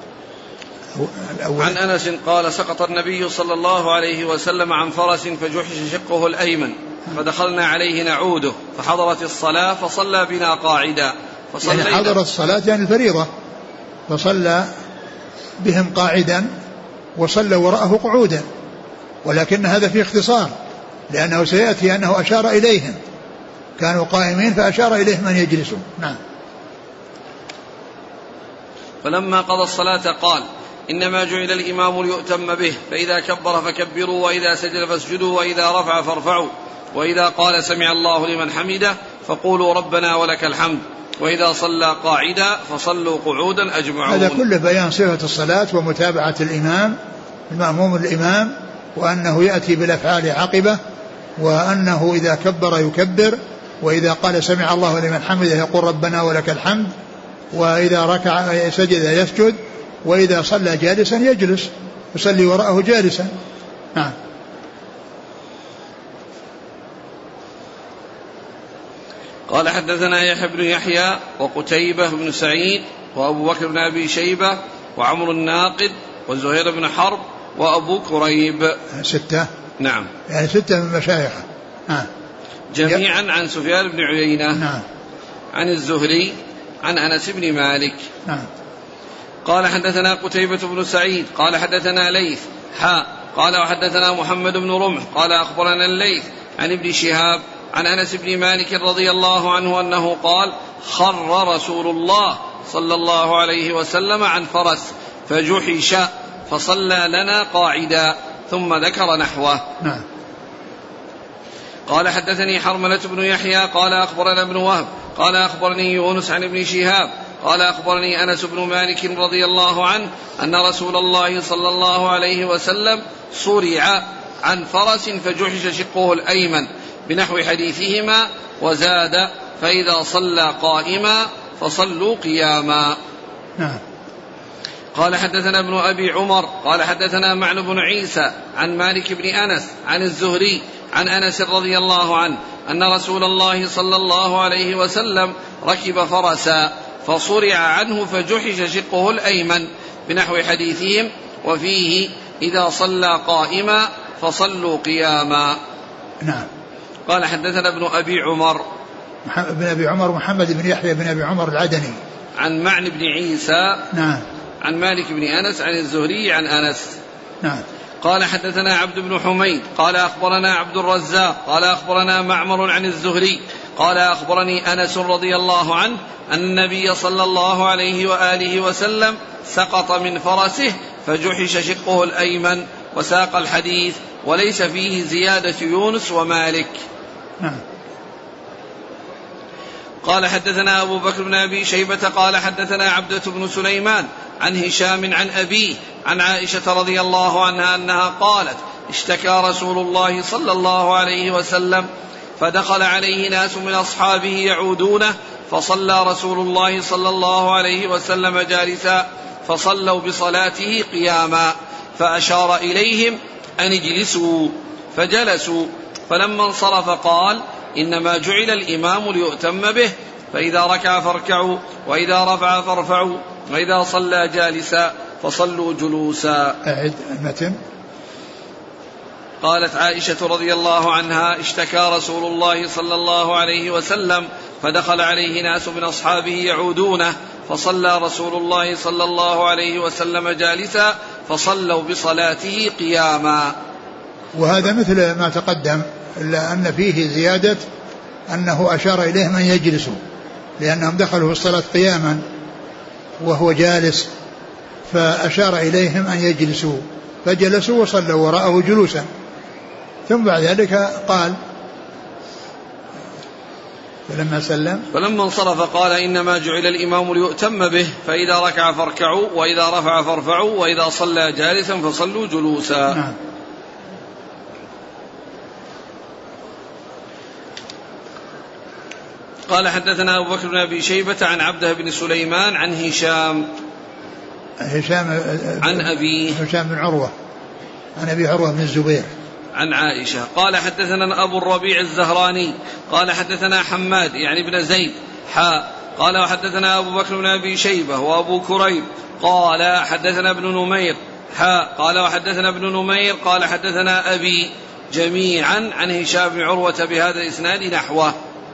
عن أنس قال: سقط النبي صلى الله عليه وسلم عن فرس فجحش شقه الأيمن، فدخلنا عليه نعوده، فحضرت الصلاة فصلى بنا قاعدا. يعني حضرت الصلاة يعني الفريضة، فصلى بهم قاعدا وصلى وراءه قعودا، ولكن هذا فيه اختصار، لأنه سيأتي أنه أشار إليهم، كانوا قائمين فأشار إليهم أن يجلسوا. نعم. فلما قضى الصلاة قال: إنما جعل الإمام ليؤتم به، فإذا كبر فكبروا، وإذا سجد فاسجدوا، وإذا رفع فارفعوا، وإذا قال سمع الله لمن حمده فقولوا ربنا ولك الحمد، وإذا صلى قاعدا فصلوا قعودا أجمعون. هذا كله بيان صفة الصلاة ومتابعة الإمام المأموم الإمام، وأنه يأتي بالأفعال عقبة، وأنه إذا كبر يكبر، وإذا قال سمع الله لمن حمده يقول ربنا ولك الحمد، وإذا ركع سجد يسجد، وإذا صلى جالسا يجلس يصلي وراءه جالسا. نعم. قال: حدثنا يحيى بن يحيى وقتيبة بن سعيد وأبو بكر بن أبي شيبة وعمر الناقد وزهير بن حرب وأبو كريب. ستة. نعم. يعني ستة من مشايخه. نعم. جميعا عن سفيان بن عيينة. نعم. عن الزهري عن أنس بن مالك. نعم. قال: حدثنا قتيبة بن سعيد قال حدثنا ليث حاء قال وحدثنا محمد بن رمح قال أخبرنا الليث عن ابن شهاب عن أنس بن مالك رضي الله عنه أنه قال: خر رسول الله صلى الله عليه وسلم عن فرس فجحش فصلى لنا قاعدا، ثم ذكر نحوه. نعم. قال: حدثني حرملة بن يحيى قال أخبرنا ابن وهب قال أخبرني يونس عن ابن شهاب قال أخبرني أنس بن مالك رضي الله عنه أن رسول الله صلى الله عليه وسلم صرع عن فرس فجحش شقه الأيمن بنحو حديثهما وزاد فإذا صلى قائما فصلوا قياما. نعم. قال حدثنا ابن أبي عمر قال حدثنا معن بن عيسى عن مالك بن أنس عن الزهري عن أنس رضي الله عنه أن رسول الله صلى الله عليه وسلم ركب فرسا فصرع عنه فجحش شقه الأيمن بنحو حديثهم وفيه إذا صلى قائما فصلوا قياما. نعم. قال حدثنا ابن أبي عمر ابن أبي عمر محمد بن يحيى بن أبي عمر العدني عن معن بن عيسى نعم عن مالك بن أنس عن الزهري عن أنس. نعم. قال حدثنا عبد بن حميد قال أخبرنا عبد الرزاق قال أخبرنا معمر عن الزهري قال أخبرني أنس رضي الله عنه أن النبي صلى الله عليه وآله وسلم سقط من فرسه فجحش شقه الأيمن وساق الحديث وليس فيه زيادة يونس ومالك. نعم. قال حدثنا أبو بكر بن أبي شيبة قال حدثنا عبدة بن سليمان عن هشام عن أبيه عن عائشة رضي الله عنها أنها قالت اشتكى رسول الله صلى الله عليه وسلم فدخل عليه ناس من أصحابه يعودونه فصلى رسول الله صلى الله عليه وسلم جالسا فصلوا بصلاته قياما فأشار إليهم أن اجلسوا فجلسوا فلما انصرف قال إنما جعل الإمام ليؤتم به فإذا ركع فاركعوا وإذا رفع فارفعوا وإذا صلى جالسا فصلوا جلوسا. أعد المتن. قالت عائشة رضي الله عنها اشتكى رسول الله صلى الله عليه وسلم فدخل عليه ناس من أصحابه يعودونه فصلى رسول الله صلى الله عليه وسلم جالسا فصلوا بصلاته قياما. وهذا مثل ما تقدم إلا أن فيه زيادة أنه أشار إليهم أن يجلسوا لأنهم دخلوا في الصلاة قياما وهو جالس فأشار إليهم أن يجلسوا فجلسوا وصلوا وراءه جلوسا ثم بعد ذلك قال فلما سلم فلما انصرف قال إنما جعل الإمام ليؤتم به فإذا ركع فاركعوا وإذا رفع فارفعوا وإذا صلى جالسا فصلوا جلوسا. نعم. قال حدثنا أبو بكر بن أبي شيبة عن عبده بن سليمان عن هشام هشام عن أبي هشام بن عروة عن أبي عروة بن الزبير عن عائشة قال حدثنا أبو الربيع الزهراني قال حدثنا حماد يعني بن زيد حاء قال وحدثنا أبو بكر بن أبي شيبة وأبو كريب قال حدثنا ابن نمير حاء قال وحدثنا ابن نمير قال حدثنا أبي جميعا عن هشام بن عروة بهذا الإسناد نحوه.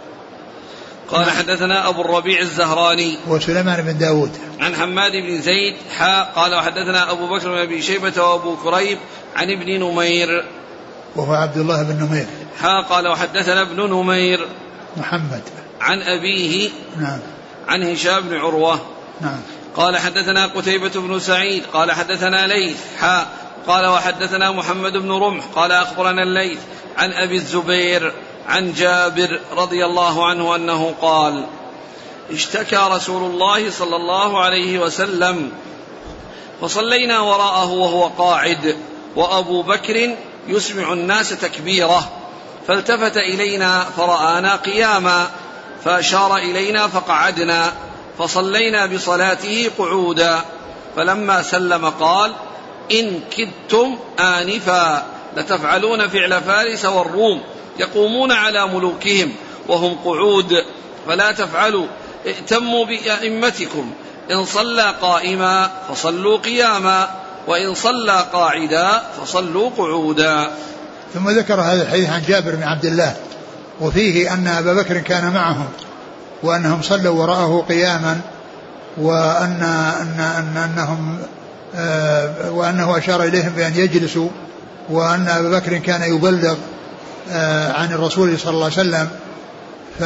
قال حدثنا أبو الربيع الزهراني وسليمان بن داود عن حماد بن زيد حاء قال وحدثنا أبو بكر بن أبي شيبة وأبو كريب عن ابن نمير وهو عبد الله بن نمير حاء قال وحدثنا ابن نمير محمد عن أبيه نعم عن هشام بن عروة نعم. قال حدثنا قتيبة بن سعيد قال حدثنا ليث حاء قال وحدثنا محمد بن رمح قال أخبرنا الليث عن أبي الزبير عن جابر رضي الله عنه أنه قال اشتكى رسول الله صلى الله عليه وسلم فصلينا وراءه وهو قاعد وأبو بكر يسمع الناس تكبيره فالتفت إلينا فرآنا قياما فأشار إلينا فقعدنا فصلينا بصلاته قعودا فلما سلم قال إن كدتم آنفا لتفعلون فعل فارس والروم يقومون على ملوكهم وهم قعود فلا تفعلوا ائتموا بأئمتكم إن صلى قائما فصلوا قياما وإن صلى قاعدا فصلوا قعودا. ثم ذكر هذا الحديث عن جابر بن عبد الله وفيه أن أبا بكر كان معهم وأنهم صلوا وراءه قياما وأن أن أن أنهم آه وأنه أشار إليهم بأن يجلسوا وأن أبا بكر كان يبلغ آه عن الرسول صلى الله عليه وسلم ف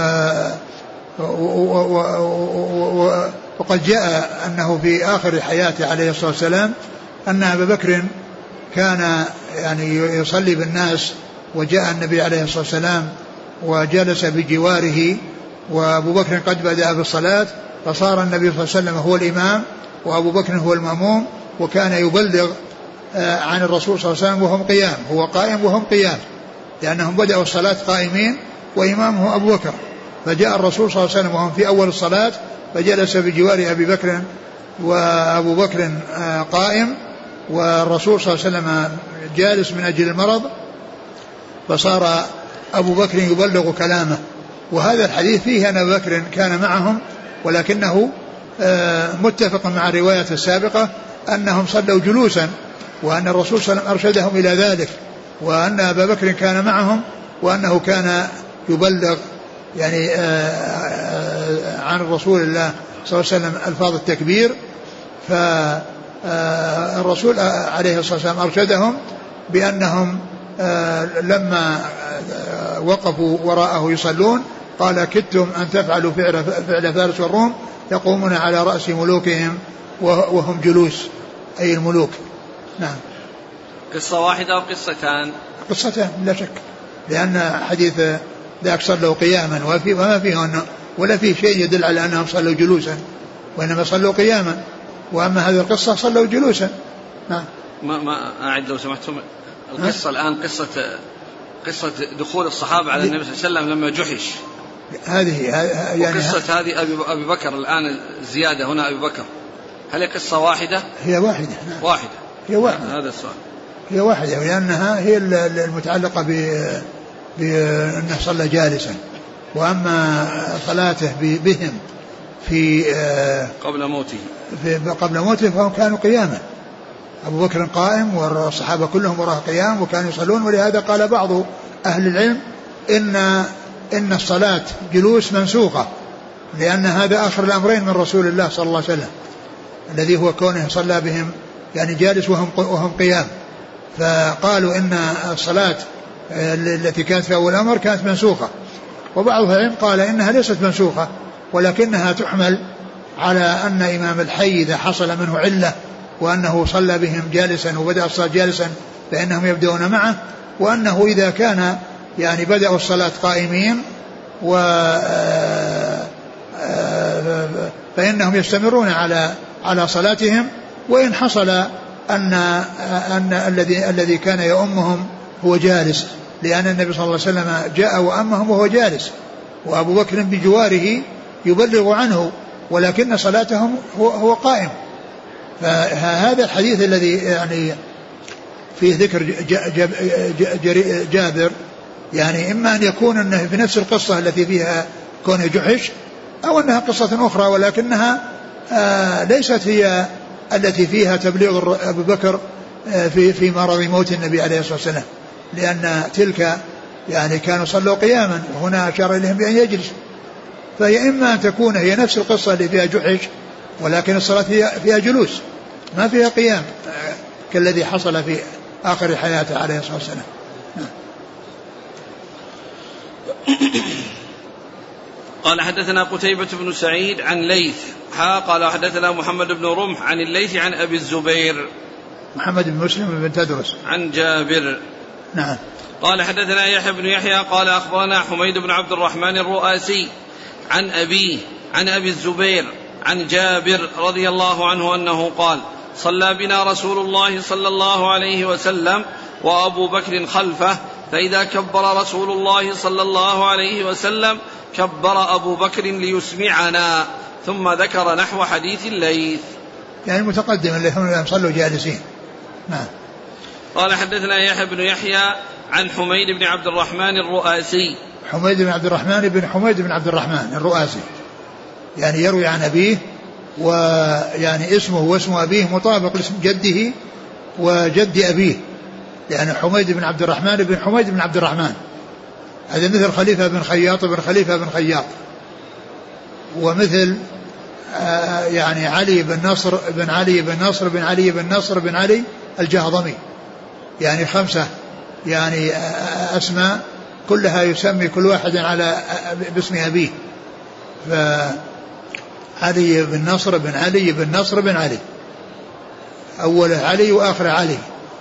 وقد جاء أنه في آخر حياته عليه الصلاة والسلام أن أبا بكر كان يعني يصلي بالناس وجاء النبي عليه الصلاة والسلام وجلس بجواره وأبو بكر قد بدأ بالصلاة فصار النبي صلى الله عليه وسلم هو الإمام وأبو بكر هو المأموم، وكان يبلغ عن الرسول صلى الله عليه وسلم وهم قيام، هو قائم وهم قيام، لأنهم بدأوا الصلاة قائمين وإمامه أبو بكر. فجاء الرسول صلى الله عليه وسلم وهم في أول الصلاة فجلس بجوار أبي بكر وأبو بكر قائم والرسول صلى الله عليه وسلم جالس من أجل المرض، فصار أبو بكر يبلغ كلامه. وهذا الحديث فيه أن أبو بكر كان معهم، ولكنه متفق مع الرواية السابقة أنهم صلوا جلوسا، وأن الرسول صلى الله عليه وسلم أرشدهم إلى ذلك، وأن أبا بكر كان معهم، وأنه كان يبلغ يعني عن الرسول الله صلى الله عليه وسلم ألفاظ التكبير. فالرسول عليه الصلاة والسلام أرشدهم بأنهم لما وقفوا وراءه يصلون قال كدتم أن تفعلوا فعل, فعل فارس والروم يقومون على رأس ملوكهم وهم جلوس، أي الملوك. نعم. قصة واحدة أو قصتان؟ قصتان لا شك، لأن حديث ذاك صلوا قياما وفي وما فيه أنه ولا فيه شيء يدل على أنهم صلوا جلوسا، وإنما صلوا قياما. وأما هذه القصة صلوا جلوسا. نعم. ما ما أعد لو سمحتم القصة الآن قصة قصة دخول الصحابة على النبي صلى الله عليه وسلم لما جحش، هذه يعني قصة هذه أبي أبي بكر الآن زيادة هنا أبي بكر، هل هي قصة واحدة؟ هي واحدة. نعم. واحدة. هي واحدة. هذا السؤال. هي واحدة، لأنها هي المتعلقة بأنه صلى جالسا. وأما صلاته بهم في قبل موته في قبل موته فهم كانوا قياما، أبو بكر قائم والصحابة كلهم وراء قيام وكانوا يصلون. ولهذا قال بعض أهل العلم إن إن الصلاة جلوس منسوخة، لأن هذا آخر الأمرين من رسول الله صلى الله عليه وسلم، الذي هو كونه صلى بهم يعني جالس وهم وهم قيام. فقالوا إن الصلاة التي كانت في أول الأمر كانت منسوخة. وبعض العلم قال إنها ليست منسوخة، ولكنها تحمل على أن إمام الحي إذا حصل منه علة وأنه صلى بهم جالسا وبدأ الصلاة جالسا فإنهم يبدأون معه، وأنه إذا كان يعني بدأوا الصلاة قائمين و فإنهم يستمرون على على صلاتهم، وإن حصل أن أن الذي الذي كان يؤمهم هو جالس، لأن النبي صلى الله عليه وسلم جاء وأمهم وهو جالس، وأبو بكر بجواره يبلغ عنه، ولكن صلاتهم هو, هو قائم. فهذا الحديث الذي يعني فيه ذكر جابر يعني إما أن يكون أنه في نفس القصة التي فيها كونه جحش، أو أنها قصة أخرى، ولكنها آه ليست هي التي فيها تبليغ أبو بكر آه في في مرض موت النبي عليه الصلاة والسلام، لأن تلك يعني كانوا صلوا قياما وهنا أشار إليهم بأن يجلس. فهي إما أن تكون هي نفس القصة اللي فيها جحش، ولكن الصلاة فيها, فيها جلوس ما فيها قيام آه كالذي حصل في آخر حياته عليه الصلاة والسلام. قال حدثنا قتيبة بن سعيد عن ليث حا قال حدثنا محمد بن رمح عن الليث عن أبي الزبير محمد بن مسلم بن تدرس عن جابر. نعم. قال حدثنا يحيى بن يحيى قال أخبرنا حميد بن عبد الرحمن الرؤاسي عن أبيه عن أبي الزبير عن جابر رضي الله عنه أنه قال صلى بنا رسول الله صلى الله عليه وسلم وأبو بكر خلفه، فإذا كبر رسول الله صلى الله عليه وسلم كبر أبو بكر ليسمعنا، ثم ذكر نحو حديث الليث يعني المتقدم اللي هم صلوا جالسين. نعم. قال حدثنا يحيى بن يحيى عن حميد بن عبد الرحمن الرؤاسي حميد بن عبد الرحمن بن حميد بن عبد الرحمن الرؤاسي، يعني يروي عن أبيه، ويعني اسمه واسم أبيه مطابق لاسم جده وجد أبيه، يعني حميد بن عبد الرحمن بن حميد بن عبد الرحمن، هذا مثل خليفة بن خياط بن خليفة بن خياط، ومثل آه يعني علي بن نصر بن علي بن نصر بن علي بن نصر بن علي الجهضمي، يعني خمسة يعني آه أسماء كلها يسمي كل واحد على آه باسم أبيه، فعلي بن نصر بن علي بن نصر بن علي، أول علي وآخر علي.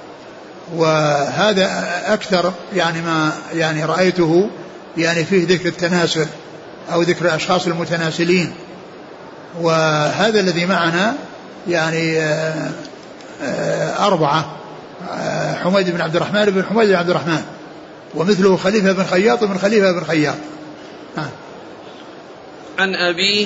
وهذا أكثر يعني ما يعني رأيته يعني فيه ذكر التناسل أو ذكر الأشخاص المتناسلين، وهذا الذي معنا يعني أربعة: حميد بن عبد الرحمن بن حميد بن عبد الرحمن، ومثله خليفة بن خياط بن خليفة بن خياط. عن أبيه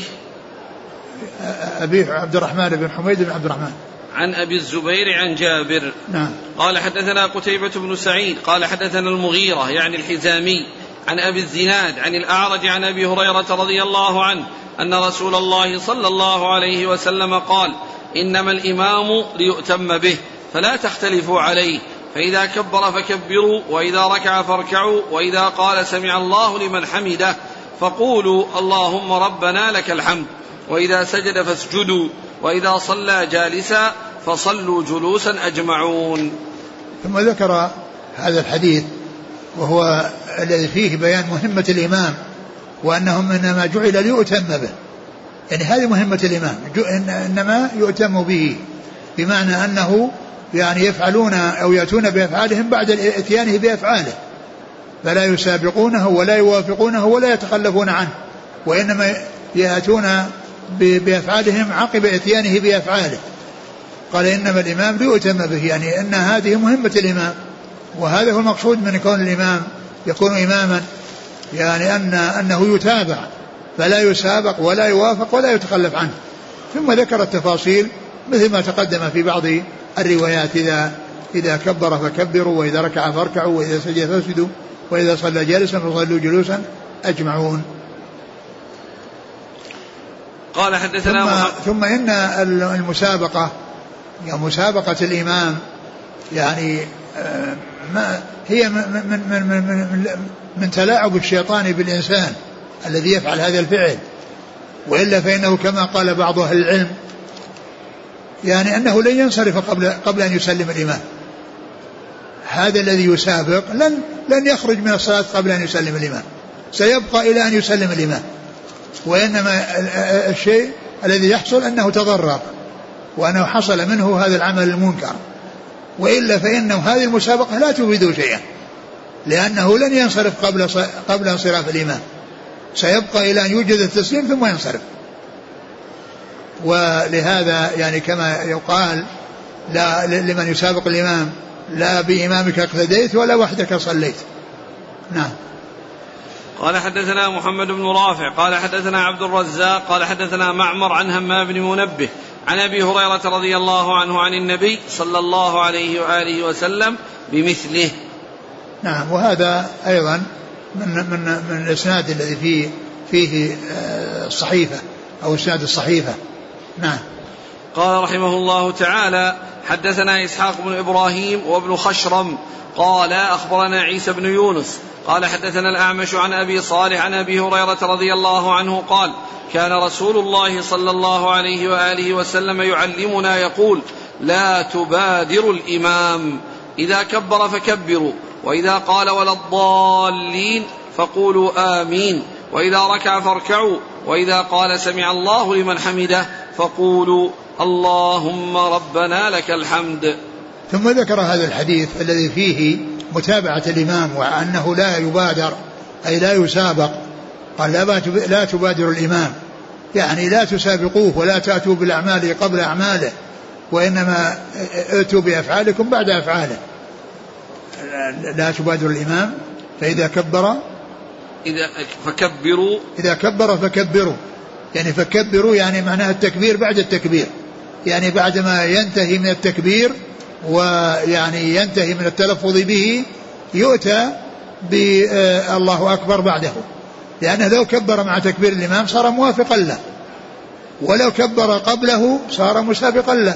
أبيه عبد الرحمن بن حميد بن عبد الرحمن. عن أبي الزبير عن جابر. نعم. قال حدثنا قتيبة بن سعيد قال حدثنا المغيرة يعني الحزامي عن أبي الزناد عن الأعرج عن أبي هريرة رضي الله عنه أن رسول الله صلى الله عليه وسلم قال: إنما الإمام ليؤتم به فلا تختلفوا عليه، فإذا كبر فكبروا، وإذا ركع فاركعوا، وإذا قال سمع الله لمن حمده فقولوا اللهم ربنا لك الحمد، وإذا سجد فاسجدوا، وإذا صلى جالسا فصلوا جلوسا أجمعون. ثم ذكر هذا الحديث وهو الذي فيه بيان مهمة الإمام، وأنهم إنما جعل ليؤتم به، يعني هذه مهمة الإمام، إنما يؤتم به، بمعنى أنه يعني يفعلون أو يأتون بأفعالهم بعد إتيانه بأفعاله، فلا يسابقونه ولا يوافقونه ولا يتخلفون عنه، وإنما يأتون بأفعالهم عقب إتيانه بأفعاله. قال إنما الإمام ليؤتم به، يعني أن هذه مهمة الإمام، وهذا هو المقصود من كون الإمام يكون إماما، يعني أن أنه يتابع فلا يسابق ولا يوافق ولا يتخلف عنه. ثم ذكر التفاصيل مثل ما تقدم في بعض الروايات: إذا إذا كبر فكبروا، وإذا ركع فاركعوا، وإذا سجد فاسجدوا، وإذا صلى جالسا فصلوا جلوسا أجمعون. قال حدثنا ثم, ثم إن المسابقة يعني مسابقة الإمام يعني ما هي من, من, من, من, من تلاعب الشيطان بالإنسان الذي يفعل هذا الفعل، وإلا فإنه كما قال بعض أهل العلم يعني أنه لن ينصرف قبل, قبل أن يسلم الإمام. هذا الذي يسابق لن, لن يخرج من الصلاة قبل أن يسلم الإمام، سيبقى إلى أن يسلم الإمام، وإنما الشيء الذي يحصل أنه تضرر وأنه حصل منه هذا العمل المنكر، وإلا فإنه هذه المسابقة لا تفيد شيئا، لأنه لن ينصرف قبل, قبل انصراف الإمام، سيبقى إلى أن يوجد التسليم ثم ينصرف. ولهذا يعني كما يقال لا لمن يسابق الإمام: لا بإمامك اقتديت ولا وحدك صليت. نعم. قال حدثنا محمد بن رافع قال حدثنا عبد الرزاق قال حدثنا معمر عن همام بن منبه عن أبي هريرة رضي الله عنه عن النبي صلى الله عليه وآله وسلم بمثله. نعم. وهذا أيضا من, من, من الإسناد الذي فيه, فيه الصحيفة أو إسناد الصحيفة. نعم. قال رحمه الله تعالى: حدثنا إسحاق بن إبراهيم وابن خشرم قال أخبرنا عيسى بن يونس قال حدثنا الأعمش عن أبي صالح عن أبي هريرة رضي الله عنه قال: كان رسول الله صلى الله عليه وآله وسلم يعلمنا يقول: لا تبادروا الإمام، إذا كبر فكبروا، وإذا قال ولا الضالين فقولوا آمين، وإذا ركع فاركعوا، وإذا قال سمع الله لمن حمده فقولوا اللهم ربنا لك الحمد. ثم ذكر هذا الحديث الذي فيه متابعة الإمام وأنه لا يبادر أي لا يسابق. قال لا تبادر الإمام، يعني لا تسابقوه ولا تأتوا بالأعمال قبل أعماله، وإنما ائتوا بأفعالكم بعد أفعاله. لا تبادر الإمام، فإذا كبر إذا فكبروا إذا كبر فكبروا، يعني فكبروا يعني معناها التكبير بعد التكبير، يعني بعدما ينتهي من التكبير ويعني ينتهي من التلفظ به يؤتى بالله أكبر بعده، لأنه لو كبر مع تكبير الإمام صار موافقا له، ولو كبر قبله صار مسابقا له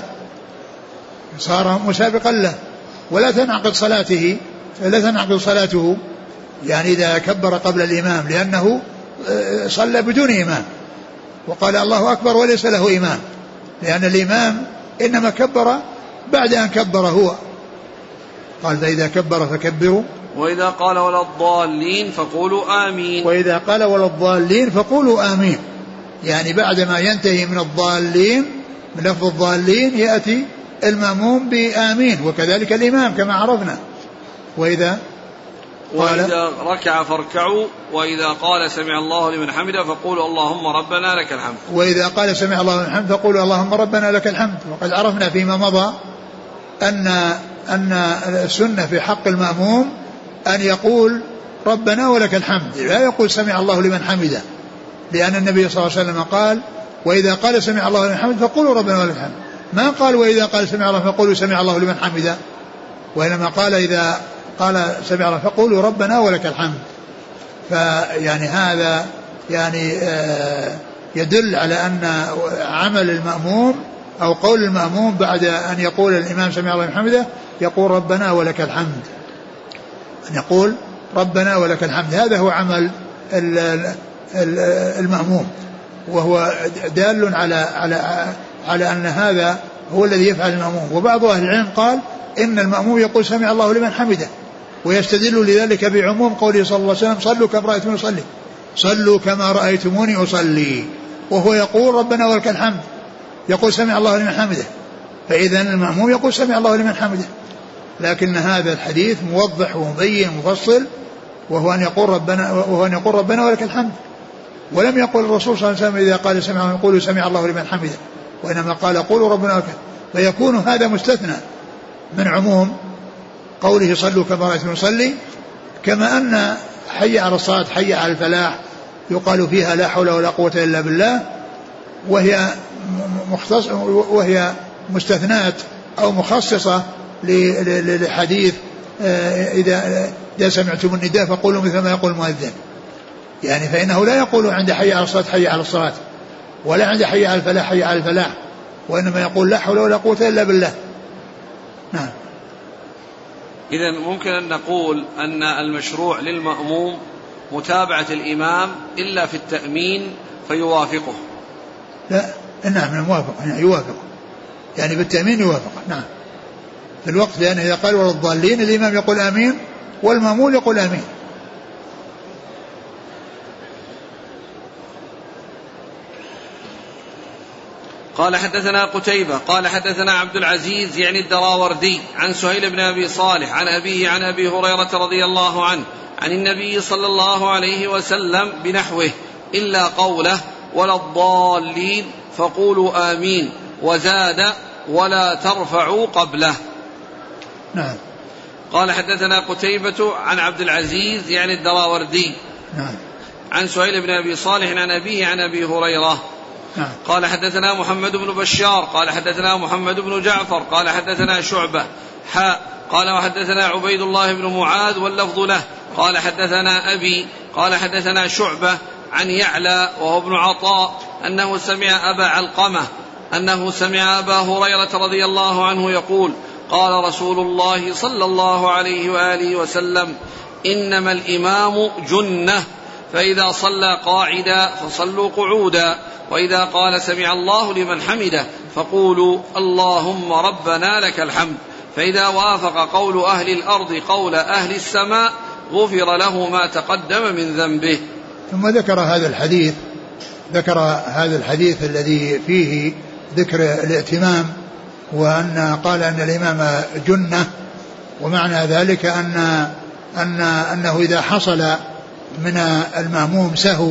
صار مسابقا له ولا تنعقد صلاته لا تنعقد صلاته يعني إذا كبر قبل الإمام، لأنه صلى بدون إمام وقال الله أكبر وليس له إمام، لأن الإمام إنما كبر بعد أن كبر هو. قال فإذا كبر فكبروا، وإذا قال ولا الضالين فقولوا آمين، وإذا قال ولا الضالين فقولوا آمين، يعني بعدما ينتهي من الضالين من لفظ الضالين يأتي المأموم بآمين، وكذلك الإمام كما عرفنا. وإذا وإذا ركع فاركعوا وإذا قال سمع الله لمن حمده فقولوا اللهم ربنا لك الحمد. وإذا قال سمع الله لمن حمده فقولوا اللهم ربنا لك الحمد. وقد عرفنا فيما مضى أن أن السنة في حق المأموم أن يقول ربنا ولك الحمد، لا يقول سمع الله لمن حمده، لأن النبي صلى الله عليه وسلم قال وإذا قال سمع الله لمن حمده فقولوا ربنا ولك الحمد، ما قال وإذا قال سمع الله فقولوا سمع الله لمن حمده، وإنما قال إذا قال سمع الله فقولوا ربنا ولك الحمد. فيعني هذا يعني يدل على أن عمل المأموم أو قول المأموم بعد أن يقول الإمام سمع الله لمن حمده يقول ربنا ولك الحمد، أن يقول ربنا ولك الحمد، هذا هو عمل المأموم، وهو دال على على على أن هذا هو الذي يفعل المأموم. وبعض أهل العلم قال إن المأموم يقول سمع الله لمن حمده، ويستدل لذلك بعموم قوله صلى الله عليه وسلم صلوا كما رأيتموني أصلي، صلوا كما رأيتموني أصلي، وهو يقول ربنا ولك الحمد، يقول سمع الله لمن حمده، فإذا المأموم يقول سمع الله لمن حمده. لكن هذا الحديث موضح ومبين مفصل، وهو أن يقول ربنا وهو أن يقول ربنا ولك الحمد، ولم يقل الرسول صلى الله عليه وسلم إذا قال سمع يقول سمع الله لمن حمده، وإنما قال قولوا ربنا ولك الحمد. فيكون هذا مستثنى من عموم قوله صلوا كما رأيتم نصلي، كما أن حي على الصلاة حي على الفلاح يقال فيها لا حول ولا قوة إلا بالله، وهي مختص وهي مستثنات أو مخصصة لحديث إذا إذا سمعتم النداء فقولوا مثل ما يقول المؤذن، يعني فإنه لا يقول عند حي على الصلاة حي على الصلاة، ولا عند حي على الفلاح حي على الفلاح، وإنما يقول لا حول ولا قوة إلا بالله. نعم. إذن ممكن أن نقول أن المشروع للمأموم متابعة الإمام إلا في التأمين فيوافقه. لا نعم موافق، يعني يوافق، يعني بالتأمين يوافق. نعم في الوقت، لأنه إذا قال ولا الضالين الإمام يقول آمين والمأمون يقول آمين. قال حدثنا قتيبة قال حدثنا عبد العزيز يعني الدراوردي عن سهيل بن أبي صالح عن أبيه عن أبي هريرة رضي الله عنه عن النبي صلى الله عليه وسلم بنحوه إلا قوله ولا الضالين فقولوا آمين، وزاد ولا ترفعوا قبله. نعم. قال حدثنا قتيبة عن عبد العزيز يعني الدراوردي نعم. عن سهيل بن أبي صالح عن أبيه عن أبي هريرة. نعم. قال حدثنا محمد بن بشار قال حدثنا محمد بن جعفر قال حدثنا شعبة حاء قال وحدثنا عبيد الله بن معاذ واللفظ له قال حدثنا أبي قال حدثنا شعبة عن يعلى وهو ابن عطاء أنه سمع أبا علقمة أنه سمع أبا هريرة رضي الله عنه يقول قال رسول الله صلى الله عليه وآله وسلم إنما الإمام جنة، فإذا صلى قاعدا فصلوا قعودا، وإذا قال سمع الله لمن حمده فقولوا اللهم ربنا لك الحمد، فإذا وافق قول أهل الأرض قول أهل السماء غفر له ما تقدم من ذنبه. ثم ذكر هذا الحديث ذكر هذا الحديث الذي فيه ذكر الائتمام، وأن قال أن الإمام جنة، ومعنى ذلك أن أن أنه إذا حصل من المأموم سهو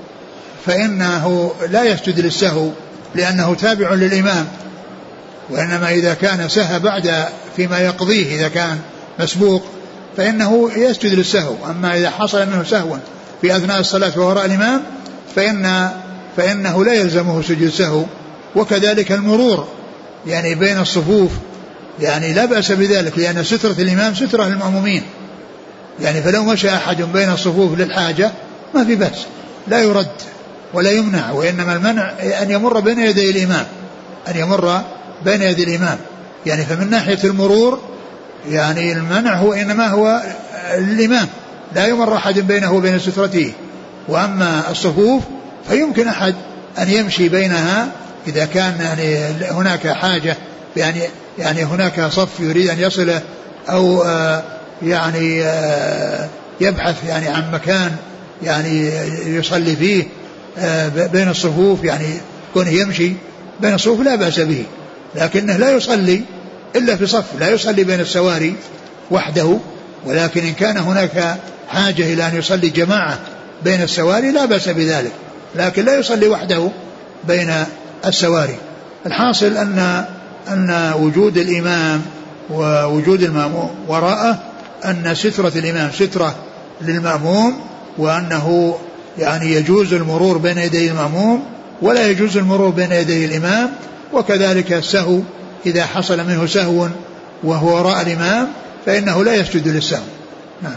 فإنه لا يسجد للسهو لأنه تابع للإمام، وإنما إذا كان سهى بعد فيما يقضيه إذا كان مسبوق فإنه يسجد للسهو. أما إذا حصل منه سهو في أثناء الصلاة وراء الإمام فإن فإنه لا يلزمه سجود سهو. وكذلك المرور يعني بين الصفوف يعني لا بأس بذلك، لأن سترة الإمام سترة للمأمومين، يعني فلو مشى أحد بين الصفوف للحاجة ما في بأس، لا يرد ولا يمنع، وإنما المنع أن يمر بين يدي الإمام أن يمر بين يدي الإمام يعني فمن ناحية المرور يعني المنع هو إنما هو الإمام، لا يمر أحد بينه وبين سترته. وأما الصفوف فيمكن أحد أن يمشي بينها إذا كان يعني هناك حاجة، يعني يعني هناك صف يريد أن يصله أو آه يعني آه يبحث يعني عن مكان يعني يصلي فيه آه بين الصفوف، يعني كونه يمشي بين الصفوف لا بأس به، لكنه لا يصلي إلا في صف، لا يصلي بين السواري وحده، ولكن إن كان هناك حاجة إلى أن يصلي جماعة بين السواري لا بأس بذلك، لكن لا يصلي وحده بين السواري. الحاصل أن أن وجود الإمام ووجود المأموم وراءه أن سترة الإمام سترة للمأموم، وأنه يعني يجوز المرور بين يدي المأموم ولا يجوز المرور بين يدي الإمام. وكذلك السهو إذا حصل منه سهو وهو وراء الإمام فإنه لا يسجد للسهو. نعم.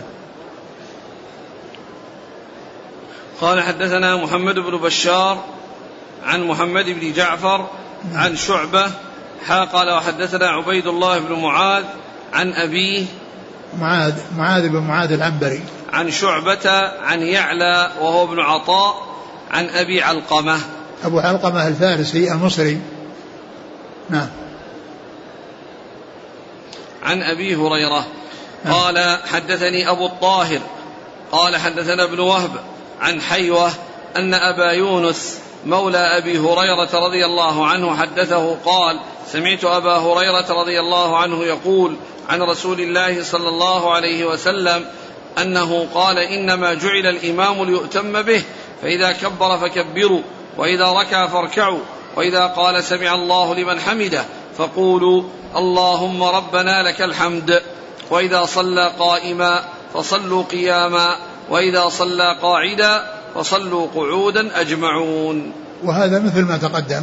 قال حدثنا محمد بن بشار عن محمد بن جعفر عن شعبة حا قال وحدثنا عبيد الله بن معاذ عن أبيه معاذ معاذ بن معاذ العنبري عن شعبة عن يعلى وهو ابن عطاء عن أبي علقمة أبو علقمة الفارسي المصري. نعم. عن أبي هريرة قال حدثني أبو الطاهر قال حدثنا ابن وهب عن حيوة أن أبا يونس مولى أبي هريرة رضي الله عنه حدثه قال سمعت أبا هريرة رضي الله عنه يقول عن رسول الله صلى الله عليه وسلم أنه قال إنما جعل الإمام ليؤتم به، فإذا كبر فكبروا، وإذا ركع فاركعوا، وإذا قال سمع الله لمن حمده فقولوا اللهم ربنا لك الحمد، وإذا صلى قائما فصلوا قياما، وإذا صلى قاعدا فصلوا قعودا أجمعون. وهذا مثل ما تقدم.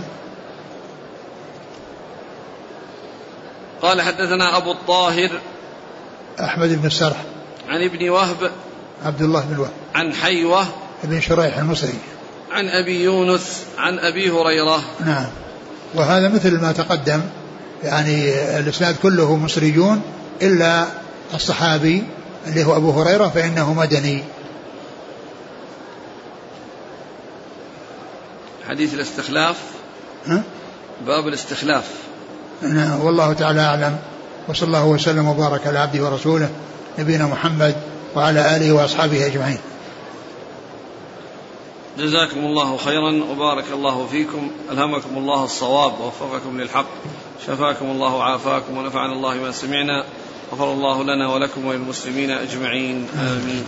قال حدثنا أبو الطاهر أحمد بن السرح عن ابن وهب عبد الله بن وهب عن حيوة ابن شريح المصري عن أبي يونس عن أبي هريرة. نعم. وهذا مثل ما تقدم، يعني الإسناد كله مصريون إلا الصحابي اللي هو أبو هريرة فإنه مدني. حديث الاستخلاف ها؟ باب الاستخلاف. نعم. والله تعالى أعلم، وصلى الله وسلم وبارك على عبده ورسوله نبينا محمد وعلى آله وأصحابه أجمعين. جزاكم الله خيرا وبارك الله فيكم، ألهمكم الله الصواب ووفقكم للحق، شفاكم الله وعافاكم ونفعنا الله ما سمعنا، غفر الله لنا ولكم وللمسلمين أجمعين آمين.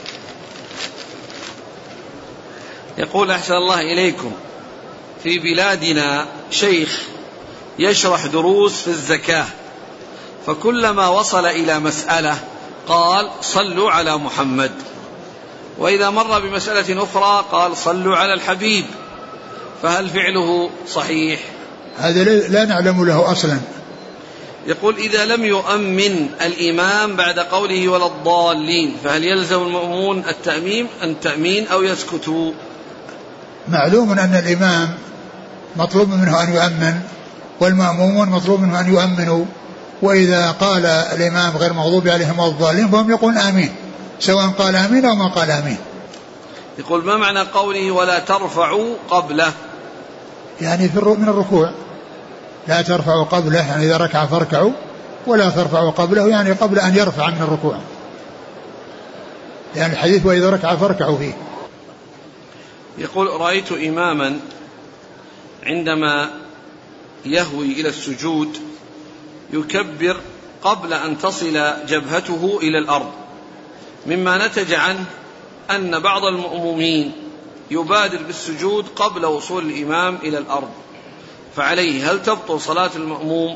يقول أحسن الله إليكم، في بلادنا شيخ يشرح دروس في الزكاة، فكلما وصل إلى مسألة قال صلوا على محمد، وإذا مر بمسألة أخرى قال صلوا على الحبيب، فهل فعله صحيح؟ هذا لا نعلم له أصلا. يقول إذا لم يؤمن الإمام بعد قوله ولا الضالين فهل يلزم المأمون التأمين التأمين أو يسكتوا؟ معلوم أن الإمام مطلوب منه أن يؤمن والمأمومون مطلوب منه أن يؤمنوا، وإذا قال الإمام غير مغضوب عليهم ولا الضالين فهم يقولون آمين، سواء قال آمين أو ما قال آمين. يقول ما معنى قوله ولا ترفعوا قبله؟ يعني في من الركوع، لا ترفعوا قبله يعني إذا ركع فاركعوا، ولا ترفعوا قبله يعني قبل أن يرفع من الركوع، لأن يعني الحديث وإذا ركع فاركعوا فيه. يقول رأيت إماما عندما يهوي إلى السجود يكبر قبل أن تصل جبهته إلى الأرض، مما نتج عنه أن بعض المأمومين يبادر بالسجود قبل وصول الإمام إلى الأرض، فعليه هل تبطل صلاة المأموم؟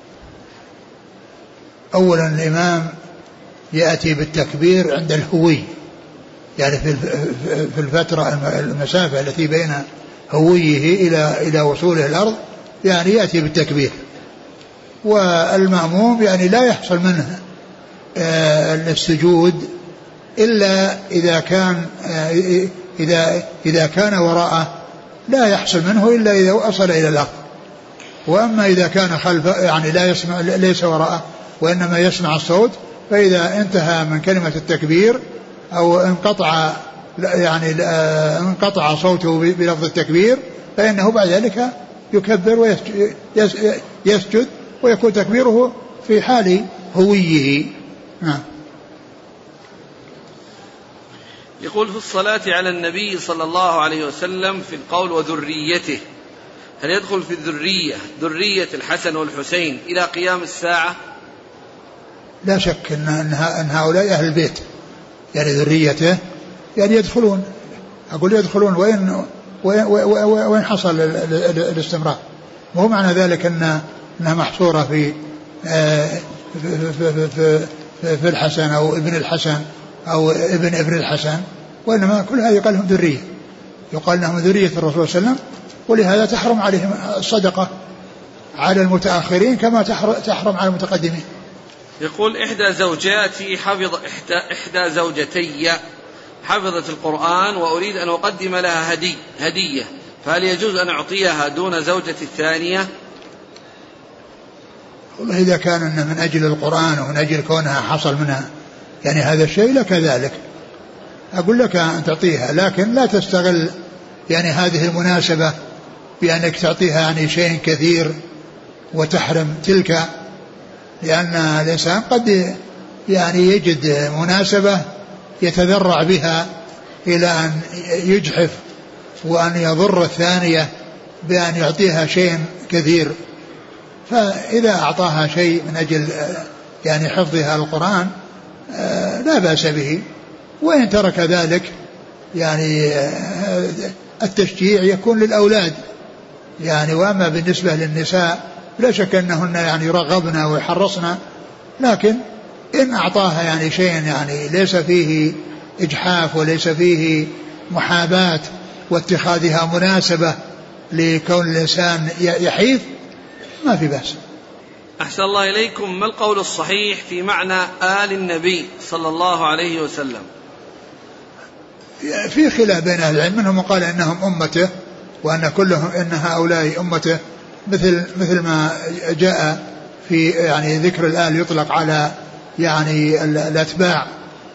أولا الإمام يأتي بالتكبير عند الهوي، يعني في الفترة المسافة التي بين هويه إلى إلى وصوله الأرض يعني يأتي بالتكبير، والمأموم يعني لا يحصل منه السجود إلا إذا كان إذا إذا كان وراءه لا يحصل منه إلا إذا وصل إلى الأرض. وأما إذا كان خلفه يعني لا يسمع ليس وراءه وإنما يسمع الصوت، فإذا انتهى من كلمة التكبير أو انقطع يعني انقطع صوته بلفظ التكبير فإنه بعد ذلك يكبر ويسجد ويكون تكبيره في حال هويه. نعم. يقول في الصلاة على النبي صلى الله عليه وسلم في القول وذريته، هل يدخل في الذرية ذرية الحسن والحسين إلى قيام الساعة؟ لا شك أن, أن هؤلاء أهل البيت يعني ذريته يعني يدخلون، أقول يدخلون وين وين حصل الاستمرار. وهو معنى ذلك أن أنها محصورة في في, في, في الحسن أو ابن الحسن أو ابن ابن الحسن، وإنما كل هذا يقال لهم ذرية، يقال لهم ذرية الرسول صلى الله عليه وسلم. ولهذا تحرم عليهم الصدقة على المتأخرين كما تحرم على المتقدمين. يقول إحدى زوجاتي حفظ إحدى, إحدى زوجتي حفظت القرآن وأريد أن أقدم لها هدي هدية، فهل يجوز أن أعطيها دون زوجتي الثانية؟ والله إذا كان من أجل القرآن ومن أجل كونها حصل منها يعني هذا الشيء لك ذلك، أقول لك أن تعطيها، لكن لا تستغل يعني هذه المناسبة بأنك تعطيها يعني شيء كثير وتحرم تلك، لأن الإنسان قد يعني يجد مناسبة يتذرع بها إلى أن يجحف وأن يضر الثانية بأن يعطيها شيء كثير. فإذا أعطاها شيء من أجل يعني حفظها القرآن لا بأس به، وإن ترك ذلك يعني التشجيع يكون للأولاد يعني. وأما بالنسبة للنساء لا شك أنهن يعني يرغبن ويحرصن، لكن إن أعطاها يعني شيء يعني ليس فيه إجحاف وليس فيه محاباة واتخاذها مناسبة لكون الإنسان يحيف ما في بأس. أحسن الله إليكم، ما القول الصحيح في معنى آل النبي صلى الله عليه وسلم؟ في خلاف بين أهل العلم، منهم قال إنهم أمته وأن كلهم إن هؤلاء أمته، مثل مثل ما جاء في يعني ذكر الآل يطلق على يعني الأتباع،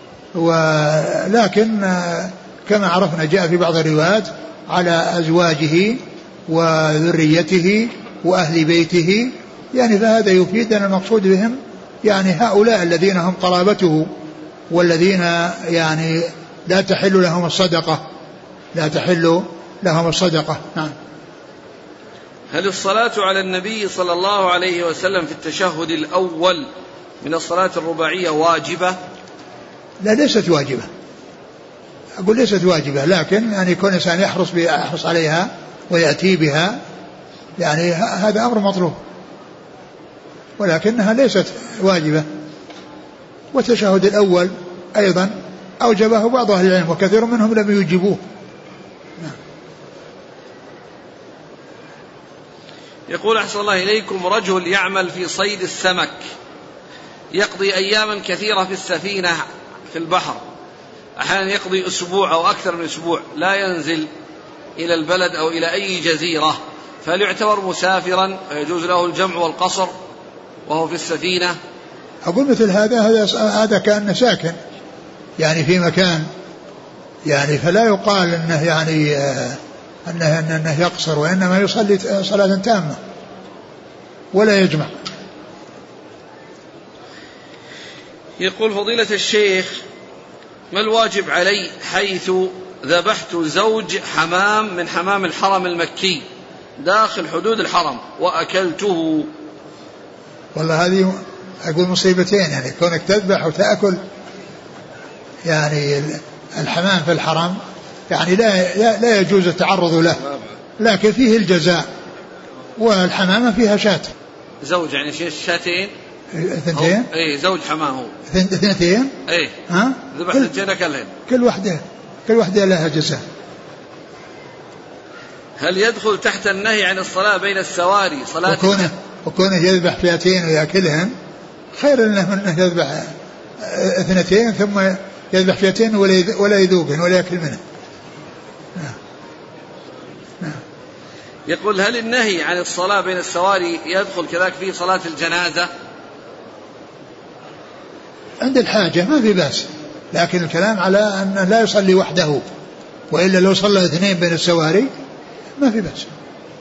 ولكن كما عرفنا جاء في بعض الروايات على أزواجه وذريته وأهل بيته، يعني فهذا يفيد أن المقصود بهم يعني هؤلاء الذين هم قرابته والذين يعني لا تحل لهم الصدقة لا تحل لهم الصدقة. نعم. هل الصلاة على النبي صلى الله عليه وسلم في التشهد الأول من الصلاة الرباعية واجبة؟ لا ليست واجبة، أقول ليست واجبة، لكن يعني يكون إنسان يحرص يحرص عليها ويأتي بها، يعني هذا أمر مطلوب، ولكنها ليست واجبة. والتشهد الأول أيضا أوجبه بعض أهل العلم وكثير منهم لم يوجبوه. يقول أحسن الله إليكم، رجل يعمل في صيد السمك يقضي أياما كثيرة في السفينة في البحر، أحيانا يقضي أسبوع أو أكثر من أسبوع لا ينزل إلى البلد أو إلى أي جزيرة، فهل يعتبر مسافرا ويجوز له الجمع والقصر وهو في السفينة؟ أقول مثل هذا هذا هذا كأنه ساكن يعني في مكان، يعني فلا يقال أنه يعني أنه, أنه يقصر، وإنما يصلي صلاة تامة ولا يجمع. يقول فضيلة الشيخ، ما الواجب علي حيث ذبحت زوج حمام من حمام الحرم المكي داخل حدود الحرم وأكلته؟ والله هذه أقول مصيبتين، يعني كونك تذبح وتأكل يعني الحمام في الحرم يعني لا لا يجوز التعرض له، لكن فيه الجزاء، والحمامة فيها شاة زوج يعني شاتين اثنتين اي زوج حمام هو اثنتين اي ها ذبح اثنتين كلهن كل واحدة كل واحدة لها جزاء. هل يدخل تحت النهي عن الصلاة بين السواري صلاة وكونه وكونه يذبح فئتين ويأكلهن خير انه انه يذبح اثنتين ثم يذبح فئتين ولا يذوقهن ولا يأكل منه. نعم. نعم. يقول هل النهي عن الصلاة بين السواري يدخل كذلك في صلاة الجنازة؟ عند الحاجة ما في بأس، لكن الكلام على أنه لا يصلي وحده، وإلا لو صلى اثنين بين السواري ما في بأس.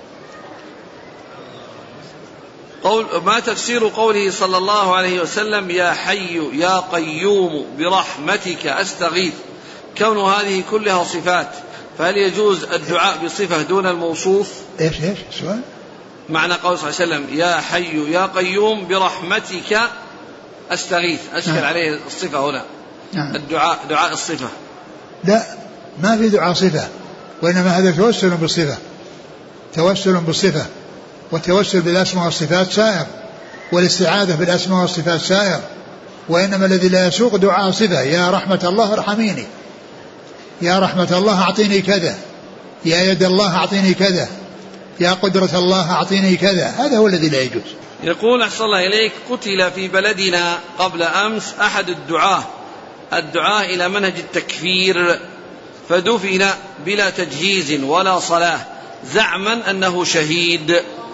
قول ما تفسير قوله صلى الله عليه وسلم يا حي يا قيوم برحمتك أستغيث، كون هذه كلها صفات، فهل يجوز الدعاء بصفة دون الموصوف؟ ايش ايش السؤال؟ معنى قول صلى الله عليه وسلم يا حي يا قيوم برحمتك أستغيث أشكل نعم. عليه الصفة هنا نعم. الدعاء دعاء الصفة لا ما في دعاء صفة، وإنما هذا توسل بالصفة، توسل بالصفة، والتوسل بالأسماء والصفات سائر، والاستعاذة بالأسماء والصفات سائر، وإنما الذي لا يسوق دعاء صفة، يا رحمة الله ارحميني، يا رحمة الله أعطيني كذا، يا يد الله أعطيني كذا، يا قدرة الله أعطيني كذا، هذا هو الذي لا يجوز. يقول أحسن الله إليك: قتل في بلدنا قبل أمس أحد الدعاة الدعاة إلى منهج التكفير، فدفن بلا تجهيز ولا صلاة زعما أنه شهيد،